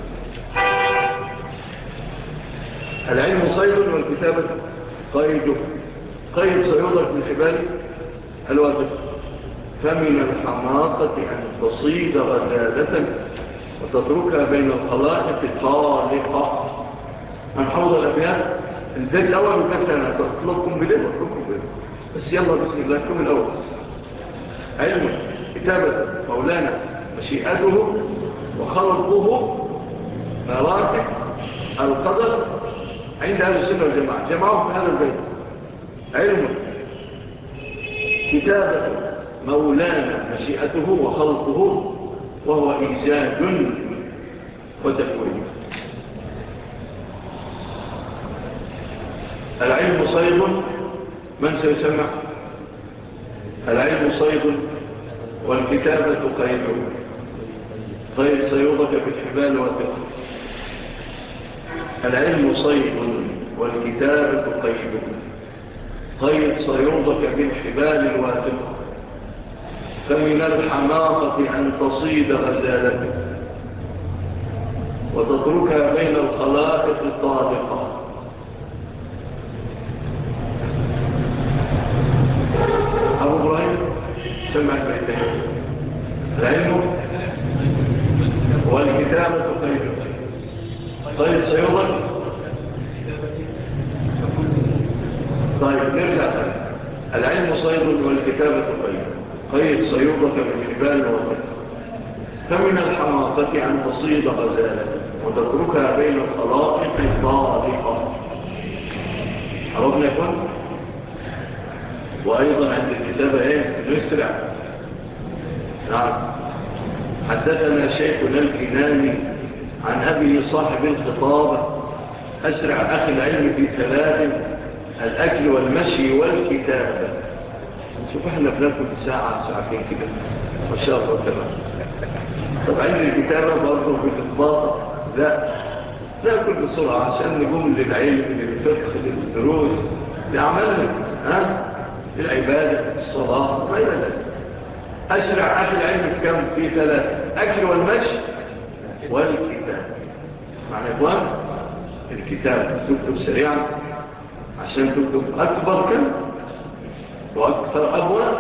العلم صيد والكتابة قيد. قيد صيودك من حبال الواجب. فمن الحماقة أن تصيد غزالة وتتركها بين الخلائق طالقة. من حفظ الأبيات البيت الأول والبيت أنا تطلبكم بليه بس يلا بسم الله كم الأول. علم كتابة مولانا، مشيئته وخلقه، مراتب القدر عند أهل السنة والجماعة جمعوا في هذا البيت. علم كتابة مولانا، مشيئته وخلقه وهو إيجاد وتكوين. العلم صيد. من سيسمع؟ العلم صيد والكتابة قيد. قيد صيودك بالحبال والثقل. العلم صيد والكتابة قيد. قيد صيودك بالحبال الواثقة. فمن الحماقة أن تصيد غزالة وتتركها بين الخلائق الطالقة. أبو إبراهيم سمع البيتين. العلم والكتابة قيد. قيد صيودك. طيب نرجع ثاني. العلم صيد والكتابة قيد. قيد صيودك بالحبال والغد. فمن الحماقة أن تصيد غزالة وتتركها بين الخلائق الطالقة. عرفنا يا فن؟ وأيضا عند الكتابة نسرع. نعم. حدثنا شيخنا الكناني عن أبي صاحب الخطابة: أسرع أخي العلم في 3: الأكل والمشي والكتابة. شوف احنا بناكل ساعة ساعتين كده ما شاء الله تمام. طب عند الكتابة برضه بالإطباطة لا ناكل بسرعة عشان نقوم للعلم للفقه للدروس لعملنا للعبادة الصلاة ما إلى ذلك. أسرع أخي العلم كم في 3: أكل والمشي والكتاب. معنى إخوان الكتاب تكتب سريعا عشان تكتب أكبر كم وأكثر أبواب.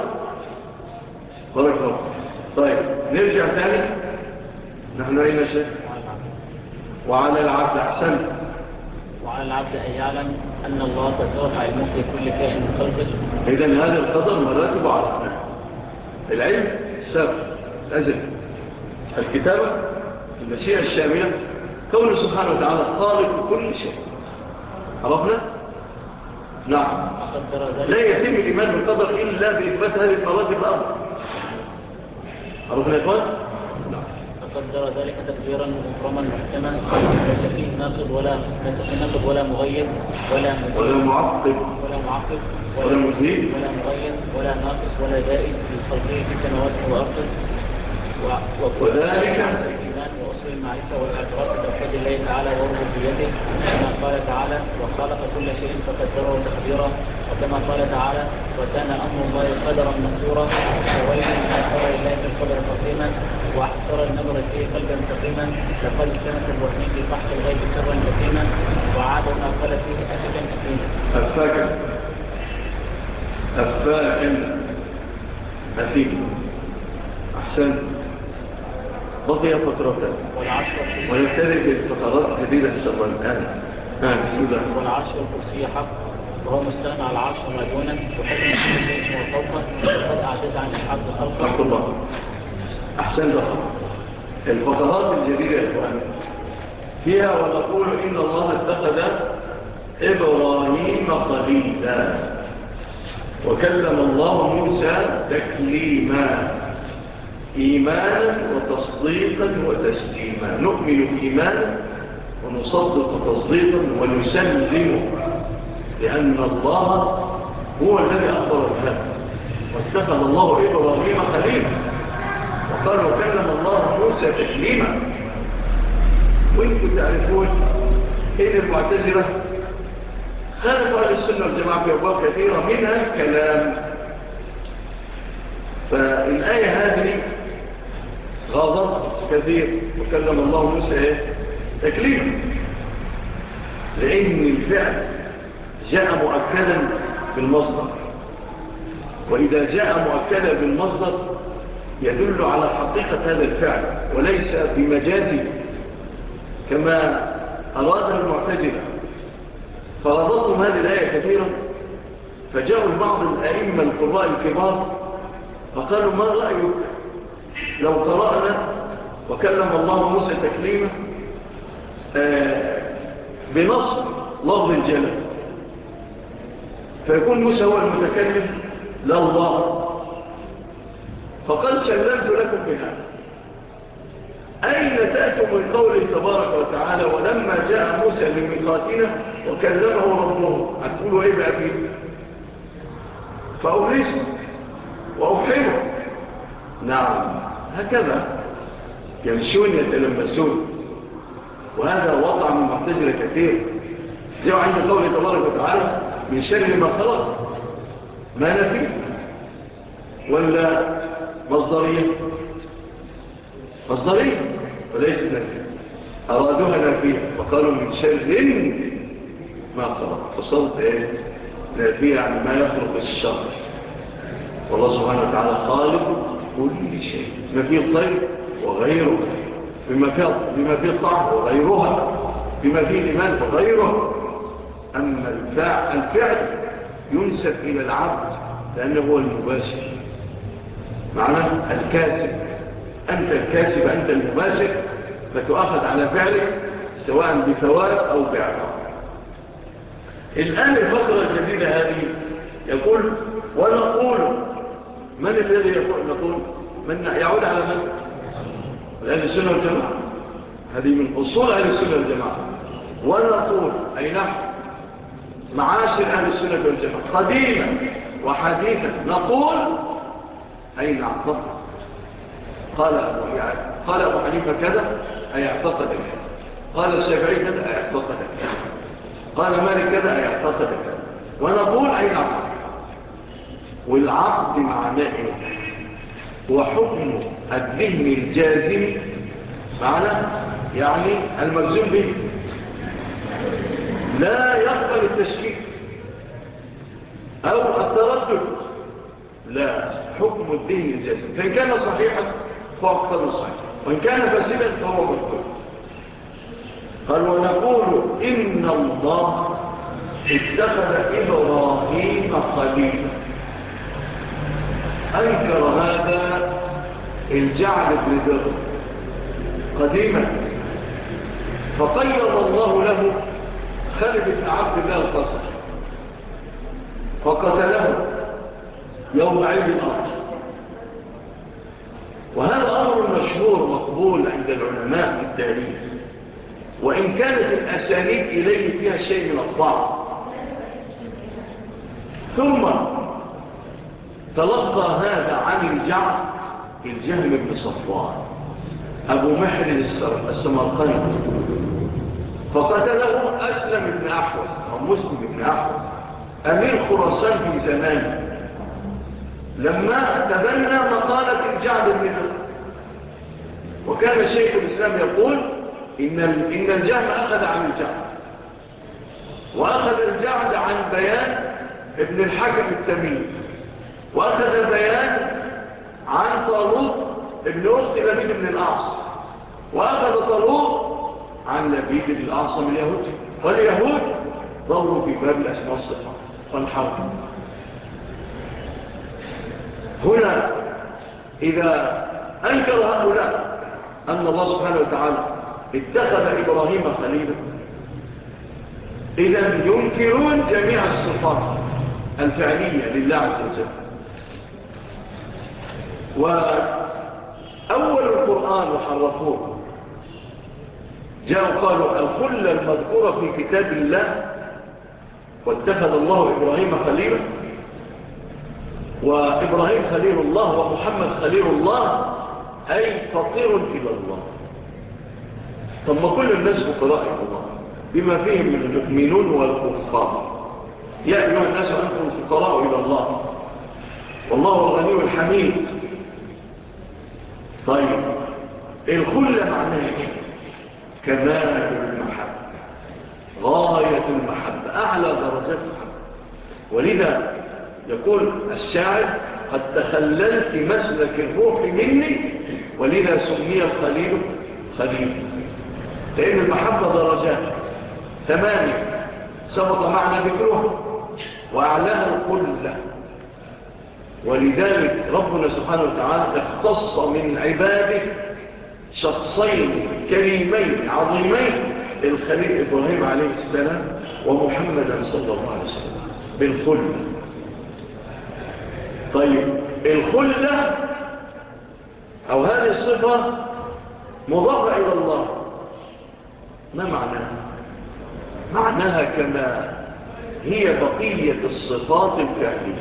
طيب نرجع ثاني. نحن أين شيء؟ وعلى العبد أحسن. وعلى العبد أن يعلم أن الله قد رفع الملك لكل كائن من خلقه. إذن هذا القدر مراتب على العلم السابق الأزل، الكتابة، المشيئة الشاملة، كونه سبحانه وتعالى خالق كل شيء. عرفنا؟ نعم. لا يتم الإيمان بالقدر إلا بإثبات هذه المراتب الأرض. عرفنا يا إخوان؟ نعم. فقدر ذلك تقديرا مكرما محكما ليس فيه ناقض ولا مغير ولا معقب ولا مزيد ولا مغير ولا ناقص ولا زائد في خلقه في السماوات والأرض. وذلك الإيمان وأصل المعرفة والاعتراف بتوحيد الله تعالى وربوبيته، كما قال تعالى وخلق كل شيء فقدره تقديرا، وكما قال تعالى وكان أمر الله قدرا مقدورا، وويل من أكثر الله في القدر قسيما، وأحسر النظر فيه قلبا سقيما، لقد كانت الوهن في بحث الغيب سرا كثيما، وعاد ما قال فيه أسفا أثيما. أفاكا أثيما. أحسن. بقي فترة ونبتدئ بالفترات الجديدة إن شاء الله الآن. بسم الله. والعرش والكرسي حق، وهو مستغنى على العرش وما دونه، وحكم كل شيء وفوقه، وقد أعجز عن إحاطة خلقه. حق الله. أحسن بقى. الفترات الجديدة يا إخوان فيها ونقول إن الله اتخذ إبراهيم خليلا، وكلم الله موسى تكليما، إيمانا وتصديقا وتسليما. نؤمن إيمانا ونصدق تصديقا ونسلم، لأن الله هو الذي أخبر بهذا. واتخذ الله إبراهيم خليلا، وقال وكلم الله موسى تكليما. وانتم تعرفون إن المعتزلة خالفوا أهل السنة والجماعة في أبواب كثيرة منها الكلام. فالآية هذه غاضت كثير، وكلم الله موسى تكليما، لأن الفعل جاء مؤكدا بالمصدر، وإذا جاء مؤكدا بالمصدر يدل على حقيقة هذا الفعل وليس بمجازه كما أراد المعتزلة. فرضتهم هذه الآية كثيرا، فجاءوا بعض الأئمة القراء الكبار فقالوا ما رأيك لو قرأنا وكلم الله موسى تكليما بنصب لفظ الجلال، فيكون موسى هو المتكلم لا الله. فقال سلمت لكم بهذا. أين تأتوا من قوله تبارك وتعالى ولما جاء موسى لميقاتنا وكلمه ربه؟ هتقولوا إيه بقى فيه؟ فأورثه وأفهمه. نعم، هكذا يمشون يتلمسون، وهذا وضع من معتزلة كثير. جاءوا عند قوله تبارك وتعالى من شر ما خلق، ما نفي ولا مصدرية؟ مصدرية وليس نفي، أرادوها نفية وقالوا من شر ما خلق، فصلت نفية عن ما يخلق الشر. والله سبحانه وتعالى خالق كل شيء، بما فيه الطير وغيره، بما فيه الطعم وغيرها، بما فيه الإيمان وغيره. أما الفعل ينسب إلى العبد لأنه هو المباشر، معنى الكاسب. أنت الكاسب، أنت المباشر، فتؤخذ على فعلك سواء بثواب أو بعقاب. الآن الفترة الجديدة هذه يقول ونقول، من الذي نقول؟ من يعود على من؟ أهل السنة والجماعة. هذه من أصول أهل السنة والجماعة. ونقول أي نحن معاشر أهل السنة والجماعة قديما وحديثا نقول أي نعتقد. قال أبو حنيفة كذا أي اعتقد كذا، قال الشافعي كذا أي اعتقد كذا، قال مالك كذا أي اعتقد كذا. ونقول أي نعتقد. والعقد معناه وحكم الذهن الجازم معناه يعني المجزوم به، لا يقبل التشكيك أو التردد، لا، حكم الذهن الجازم. فإن كان صحيحا فهو اقتضى صحيح، وإن كان فاسدا فهو مذكور. قال ونقول إن الله اتخذ إبراهيم خليلا. أنكر هذا الجعل بن درهم قديما، فقيض الله له خالد بن عبد الله القصر فقتله يوم عيد الأضحى. وهذا أمر مشهور مقبول عند العلماء في التاريخ، وإن كانت الأسانيد إليه فيها شيء من الضعف. ثم تلقى هذا عن الجعل الجهم بن صفوان أبو محرز السمرقندي، فقتله أسلم بن أحوز أو مسلم بن أحوز أمير خراسان في زمانه، لما تبنى مقالة الجعد بن درهم. وكان شيخ الإسلام يقول إن الجهم أخذ عن الجعد، وأخذ الجعد عن بيان ابن الحكم التميمي، وأخذ بيان عن طالوت ابن أخت لبيد بن الأعصم، وأخذ طالوت عن لبيد بن الأعصم اليهود. واليهود ضروا في باب الأسماء والصفات فانحروا. هنا إذا أنكر هؤلاء أن الله سبحانه وتعالى اتخذ إبراهيم خليلا، إذن ينكرون جميع الصفات الفعلية لله عز وجل. وأول القرآن وحرفوه جاءوا قالوا الخلة المذكورة في كتاب الله واتخذ الله إبراهيم خليلا، وإبراهيم خليل الله ومحمد خليل الله، أي فقير إلى الله. ثم كل الناس فقراء إلى الله بما فيهم من المؤمنون والكفار. يا أيها الناس أنتم الفقراء إلى الله والله الغني الحميد. طيب الخلة معناها كمال المحبة، غاية المحبة، أعلى درجات المحبة. ولذا يقول الشاعر قد تخللت مسلك الروح مني ولذا سمي الخليل خليل، لأن المحبة درجات 8 سبق معنا ذكرها، وأعلاها الخلة. ولذلك ربنا سبحانه وتعالى اختص من عباده شخصين كريمين عظيمين، الخليل إبراهيم عليه السلام ومحمدا صلى الله عليه وسلم بالخلة. طيب الخلة أو هذه الصفة مضافة إلى الله، ما معناها؟ معناها كما هي بقية الصفات الفعلية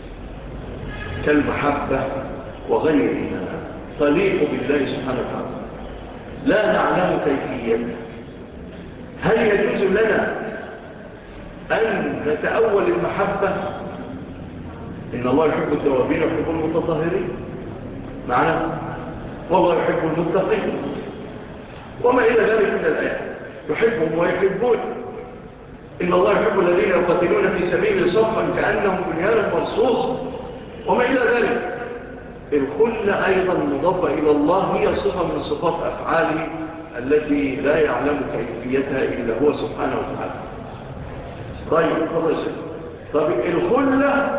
كالمحبة وغيرها تليق بالله سبحانه وتعالى، لا نعلم كيفيتها. هل يجوز لنا أن نتأول المحبة؟ إن الله يحب التوابين ويحب المتطهرين، معنى والله يحب المتقين وما إلى ذلك من الآيات، يحبهم ويحبون. إن الله يحب الذين يقاتلون في سبيل صفا كأنهم بنيان مرصوص وما إلى ذلك. الخلة أيضا مضافة إلى الله، هي صفة من صفات أفعاله التي لا يعلم كيفيتها إلا هو سبحانه وتعالى. طيب الخلة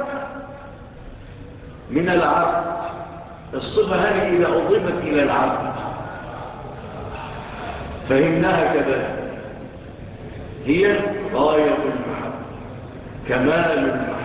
من العبد، الصفة هذه إذا أضيفت إلى العبد فهمناها كذلك، هي غاية المحبة، كمال المحبة.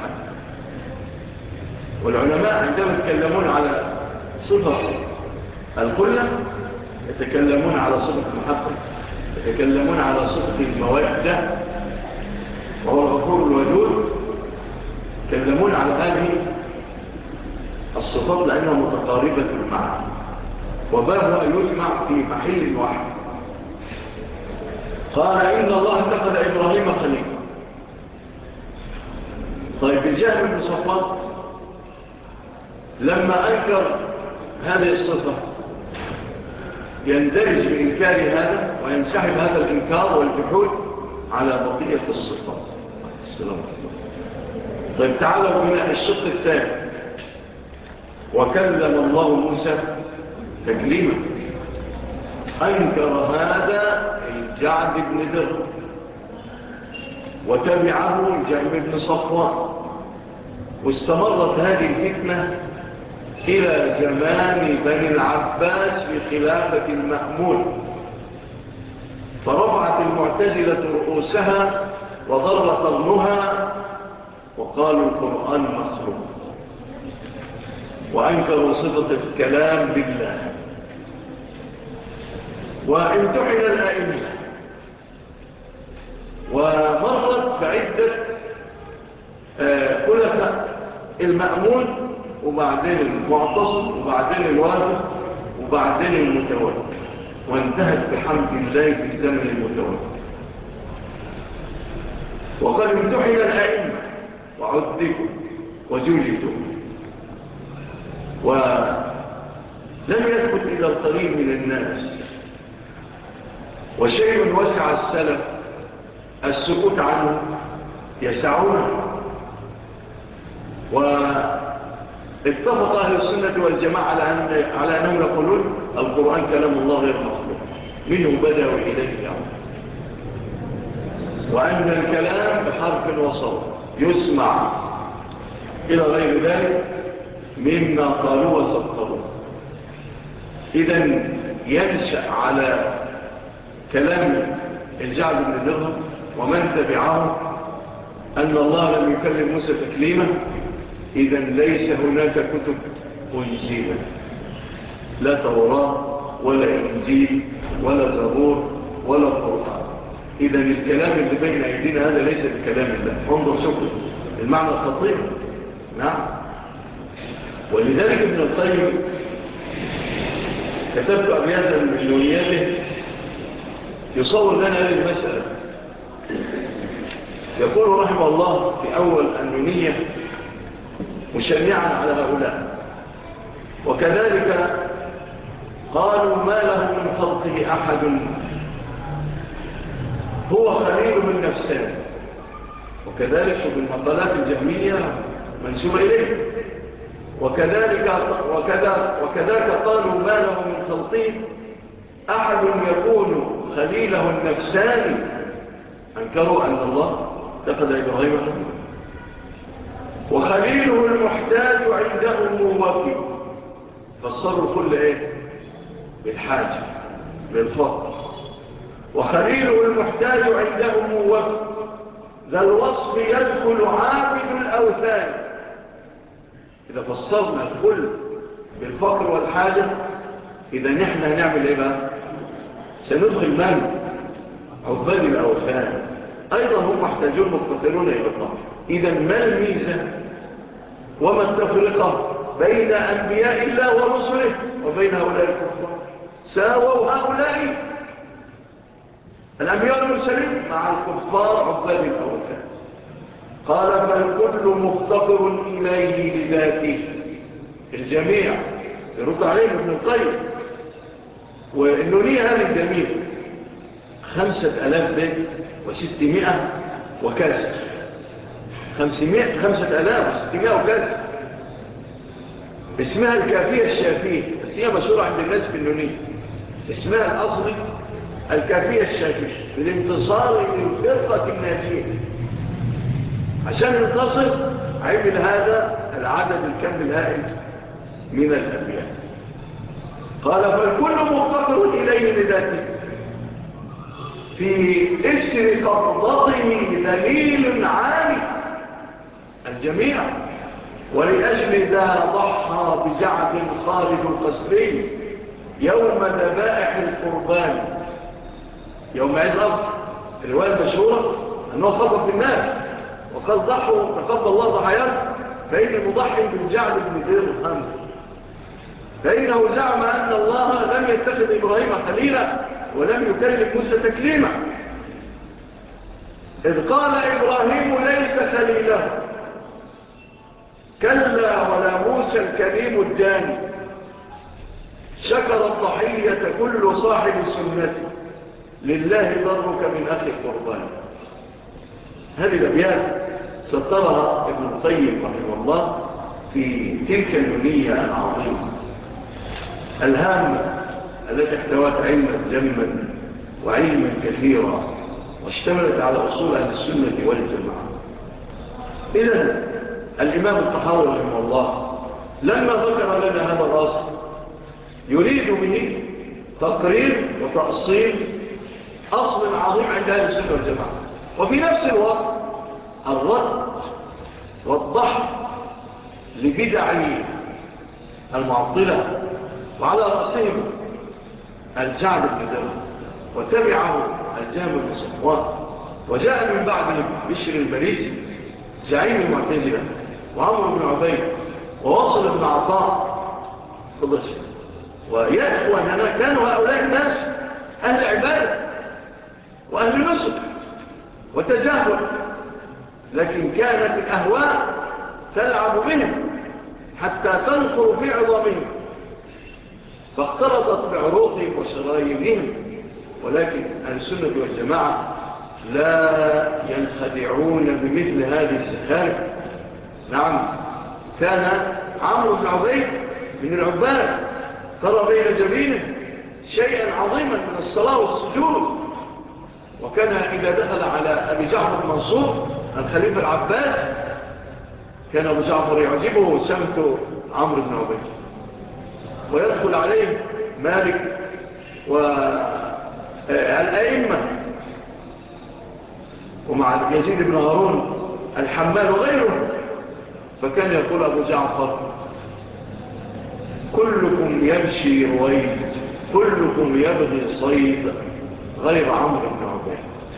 والعلماء عندما يتكلمون على صفة الخلة يتكلمون على صفة المحبة، يتكلمون على صفة المودة وهو الغفور الودود، يتكلمون على هذه الصفات لأنها متقاربة المعنى وبابها يجمع في محل واحد. قال إن الله اتخذ إبراهيم خليلا. طيب الجهم بن صفوان لما أنكر هذه الصفة يندرج بإنكار هذا وينسحب هذا الإنكار والجحود على بقية الصفات. السلام عليكم. طيب تعالوا بنا الشق الثاني. وكلم الله موسى تكليما. أنكر هذا الجعد بن درهم وتبعه الجهم بن صفوان، واستمرت هذه الفتنة إلى زمان بني العباس في خلافة المأمون، فرفعت المعتزلة رؤوسها وضر قرنها وقالوا القرآن مخلوق، وأنكروا صفة الكلام بالله. وامتحن الأئمة ومرت بعدة خلفاء المأمون وبعدين المعتصم وبعدين الواجب وبعدين المتوكل، وانتهت بحمد الله في الزمن المتوكل. وقد امتحن الأئمة وعذبوا وجلدوا، ولم يثبت إلى القليل من الناس، وشيء وسع السلف السكوت عنه يسعونه. واتفق أهل السنة والجماعة على أنهم يقولون القرآن كلام الله غير مخلوق، منه بدأ وإليه يعود، وأن الكلام بحرف وصوت يسمع إلى غير ذلك مما قالوا وسطروا. إذن ينشأ على كلام الجعد بن درهم ومن تبعه أن الله لم يكلم موسى تكليما. إذن ليس هناك كتب أنزيلة، لا توراة ولا إنجيل ولا زبور ولا قرآن. إذن الكلام اللي بين أيدينا هذا ليس بكلام الله. انظر شكرا المعنى الخطير. نعم. ولذلك ابن القيم كتبت أبياتا من نونياته يصور لنا هذه المسألة. يقول رحمه الله في أول النونية مشنعا على هؤلاء: وكذلك قالوا ما له من خلقه أحد هو خليل من نفسه. وكذلك في المقالات الجهمية منسوبة إليه. وكذاك قالوا ما له من خلقه أحد يكون خليله النفساني. أنكروا أن الله اتخذ إبراهيم خليلا. وخليله المحتاج عنده موفي. فسروا كل بالحاجة بالفقر. وخليله المحتاج عنده موفي ذا الوصف يدخل عابد الأوثان. إذا فسرنا الكل بالفقر والحاجة، إذا نحن هنعمل بقى؟ سندخل من؟ عباد الأوثان أيضا هم محتاجون مفتقرون إلى الله. إذا ما الميزة وما التفرقة بين أنبياء الله ورسله وبين هؤلاء الكفار؟ ساووا هؤلاء الأنبياء والمرسلين مع الكفار عباد الأوثان. قال فالكل مفتقر إليه لذاته. الجميع يرد عليه ابن القيم. والنونية هذه الجميع 5000 بيت و600 وكسر. 5600 وكسر. اسمها الكافية الشافية، بس هي مشهورة عند الناس في النونية. اسمها الأصلي الكافية الشافية بالانتصار للفرقة الناجية. عشان ينتصر عمل هذا العدد الكم الهائل من الأنبياء. قال فالكل مفتقر إليه لذاته في إسر قبضته دليل عالي. الجميع. ولأجل ذا ضحى بجعد خالد القسري يوم ذبائح القربان. يوم عيد الأضحى الرواية المشهورة أنه خطب في الناس وقال ضحوا تقبل الله ضحاياكم فإني مضحي بالجعد بن درهم، فإنه زعم أن الله لم يتخذ إبراهيم خليلا ولم يكلم موسى تكليما، إذ قال إبراهيم ليس خليله كلا ولا موسى الكريم الداني. شكر الضحية كل صاحب السنة لله ضرك من أخي قربان. هذه الأبيات سطرها ابن القيم رحمه الله في تلك النونية العظيمة الهامة التي احتوت علما جما وعلما كثيرا واشتملت على أصول أهل السنة والجماعة. إذن الإمام الطحاوي رحمه الله لما ذكر لنا هذا الأصل يريد به تقرير وتأصيل أصل عظيم عند أهل السنة والجماعة، وفي نفس الوقت الرد والضحك لبدع المعطلة، وعلى رأسهم الجعد بن درهم وتبعه الجهم بن صفوان، وجاء من بعدهم بشر المريسي زعيم المعتزلة وعمر بن عبيد وواصل واصل بن عطاء خلص. ويأخوا أننا كانوا هؤلاء الناس أهل عبادة وأهل نصر وتزاهد، لكن كانت الأهواء تلعب بهم حتى تنقر في عظامهم فاختلطت بعروقهم وشرايينهم. ولكن أهل السنة والجماعة لا ينخدعون بمثل هذه الزخارف. نعم، كان عمرو بن عبيد من العباد ترى بين جبينه شيئا عظيما من الصلاة والسجود، وكان إذا دخل على أبي جعفر المنصور الخليفة العباس كان أبو جعفر يعجبه سمت عمرو بن عبيد، ويدخل عليه مالك والأئمة ومع يزيد بن هارون الحمال وغيره، فكان يقول أبو جعفر كلكم يمشي رويد كلكم يبغي صيد غير عمرو بن عبيد.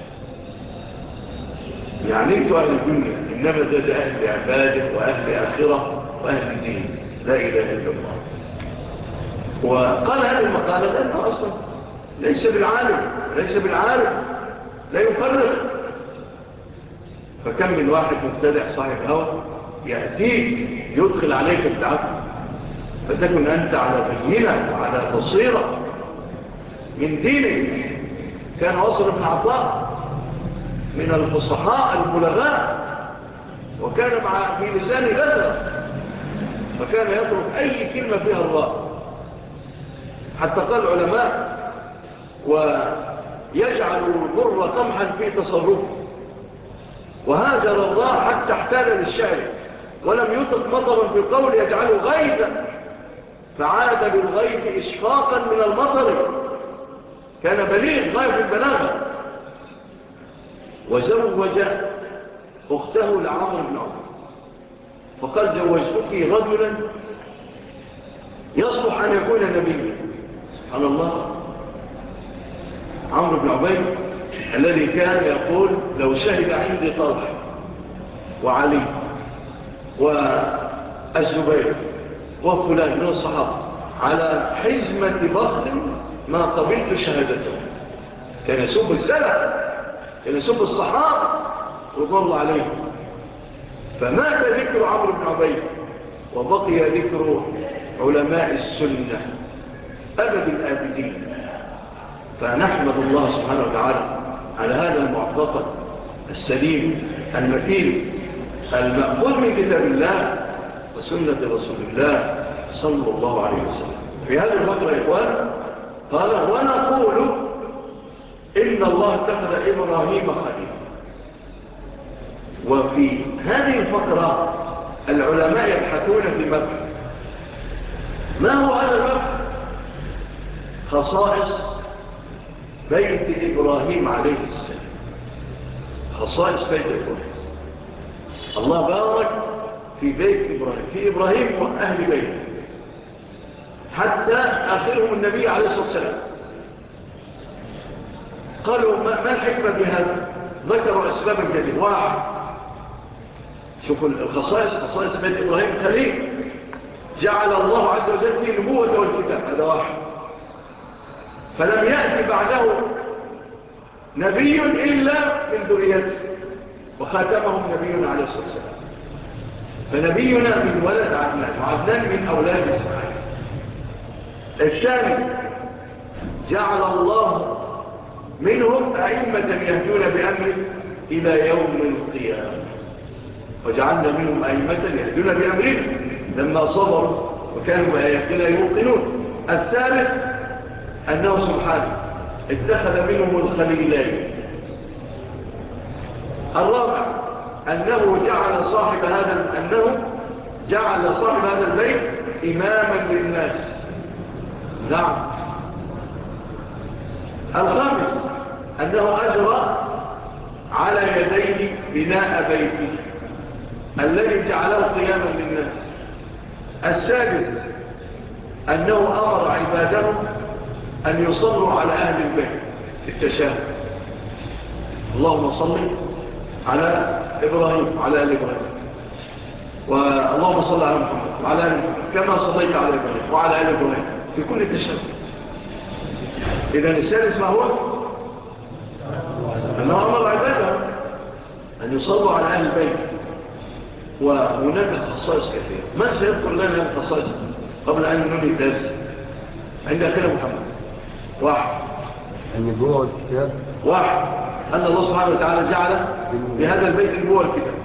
يعني انتوا أهل الدنيا، إنما ده أهل عبادة وأهل آخرة وأهل دين، لا إله إلا الله. وقال هذه المقالة لأنه أصلا ليس بالعالم لا يفرق. فكم من واحد مبتدع صاحب هوى يأتيك يدخل عليك التعب، فتكن أنت على بينة وعلى بصيرة من دينك. كان وصل بن عطاء من الفصحاء البلغاء، وكان في لسان غزة، فكان يطلب أي كلمة فيها الراء، حتى قال العلماء ويجعل البر قمحا في تصرفه، وهاجر الراء حتى احتال للشعر، ولم يطق مطرا في القول يجعله غيثا، فعاد بالغيث إشفاقا من المطر. كان بليغ غاية البلاغة. وزوج أخته لعمرو بن عمرو، فقال زوجتك رجلا يصلح أن يكون نبيا. سبحان الله. عمرو بن عبيد الذي كان يقول لو شهد عندي طلحة وعلي والزبير وفلان من الصحابة على حزمة بخل ما قبلت شهادته. كان يسب السلف، كان يسب الصحابة رضي الله عليهم. فمات ذكر عمرو بن عبيد وبقي ذكر علماء السنة أبد الآبدين. فنحمد الله سبحانه وتعالى على هذا المعتقد السليم المتين المأخوذ من كتاب الله وسنة رسول الله صلى الله عليه وسلم. في هذه الفترة يا إخوان قال ونقول إن الله اتخذ إبراهيم خليلا. وفي هذه الفترة العلماء يبحثون في مبحث ما هو هذا المبحث؟ خصائص بيت إبراهيم عليه السلام. خصائص بيت إبراهيم. الله بارك في بيت إبراهيم، في إبراهيم وأهل بيته، حتى آخرهم النبي عليه الصلاة والسلام. قالوا ما الحكمة بهذا؟ ذكروا أسبابا جديدة. واحد، شوفوا الخصائص، خصائص بيت إبراهيم خليل جعل الله عز وجل فيه النبوة والكتاب، هذا واحد. فلم يأتي بعده نبي إلا من ذريته، وخاتمهم نبينا عليه الصلاة والسلام. فنبينا من ولد عدنان، وعدنان من أولاد إسماعيل. الثاني، جعل الله منهم أئمة يهدون بأمره إلى يوم القيامة، وجعلنا منهم أئمة يهدون بأمره لما صبروا وكانوا بآياتنا يوقنون. الثالث أنه سبحانه اتخذ منهم الخليلين. الرابع أنه جعل صاحب هذا البيت إماما للناس. نعم. الخامس أنه أجرى على يديه بناء بيته الذي جعله قياما للناس. السادس أنه أمر عباده أن يصلوا على أهل البيت في التشهد. اللهم صل على إبراهيم على آل إبراهيم. واللهم صل على محمد وعلى آل محمد كما صليت على إبراهيم وعلى آل إبراهيم في كل التشهد. إذا الثالث ما هو؟ أنه أمر عباده أن يصلوا على أهل البيت. وهناك خصائص كثيرة. من سيذكر لنا الخصائص قبل أن ننهي الدرس؟ عند أخينا محمد. واحد، النبوة والكتاب. واحد، أن الله سبحانه وتعالى جعل بهذا البيت النبوة والكتاب.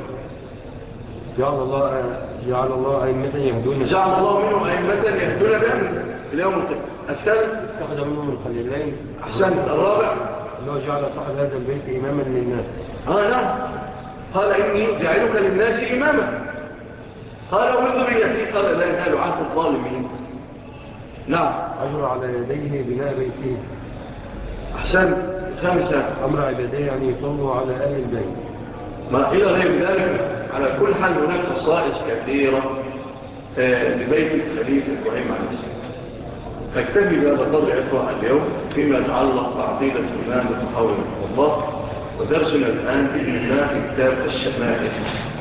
جعل الله أئمة يهدون، جعل الله منهم أئمة يهدون بأمره إلى يوم القيامة. الثالث، اتخذ منهم الخليلين. أحسن. الرابع، الله جعل صاحب هذا البيت إماما للناس. نعم، قال إني جعلك للناس إماما. قال ومن ذريتي، قال لا ينال عهد الظالمين. نعم. أجر على يديه بناء بيته. أحسن. خامسا، أمر عبادية أن يصلوا على أهل البيت. ما إلى غير ذلك. على كل حال هناك خصائص كثيرة لبيت الخليفة إبراهيم عليه السلام. فاكتفي بهذا القدر إخوة اليوم فيما يتعلق بعقيدة الإمام الطحاوي رحمه الله. ودرسنا الآن بإذن الله في كتاب الشمائل.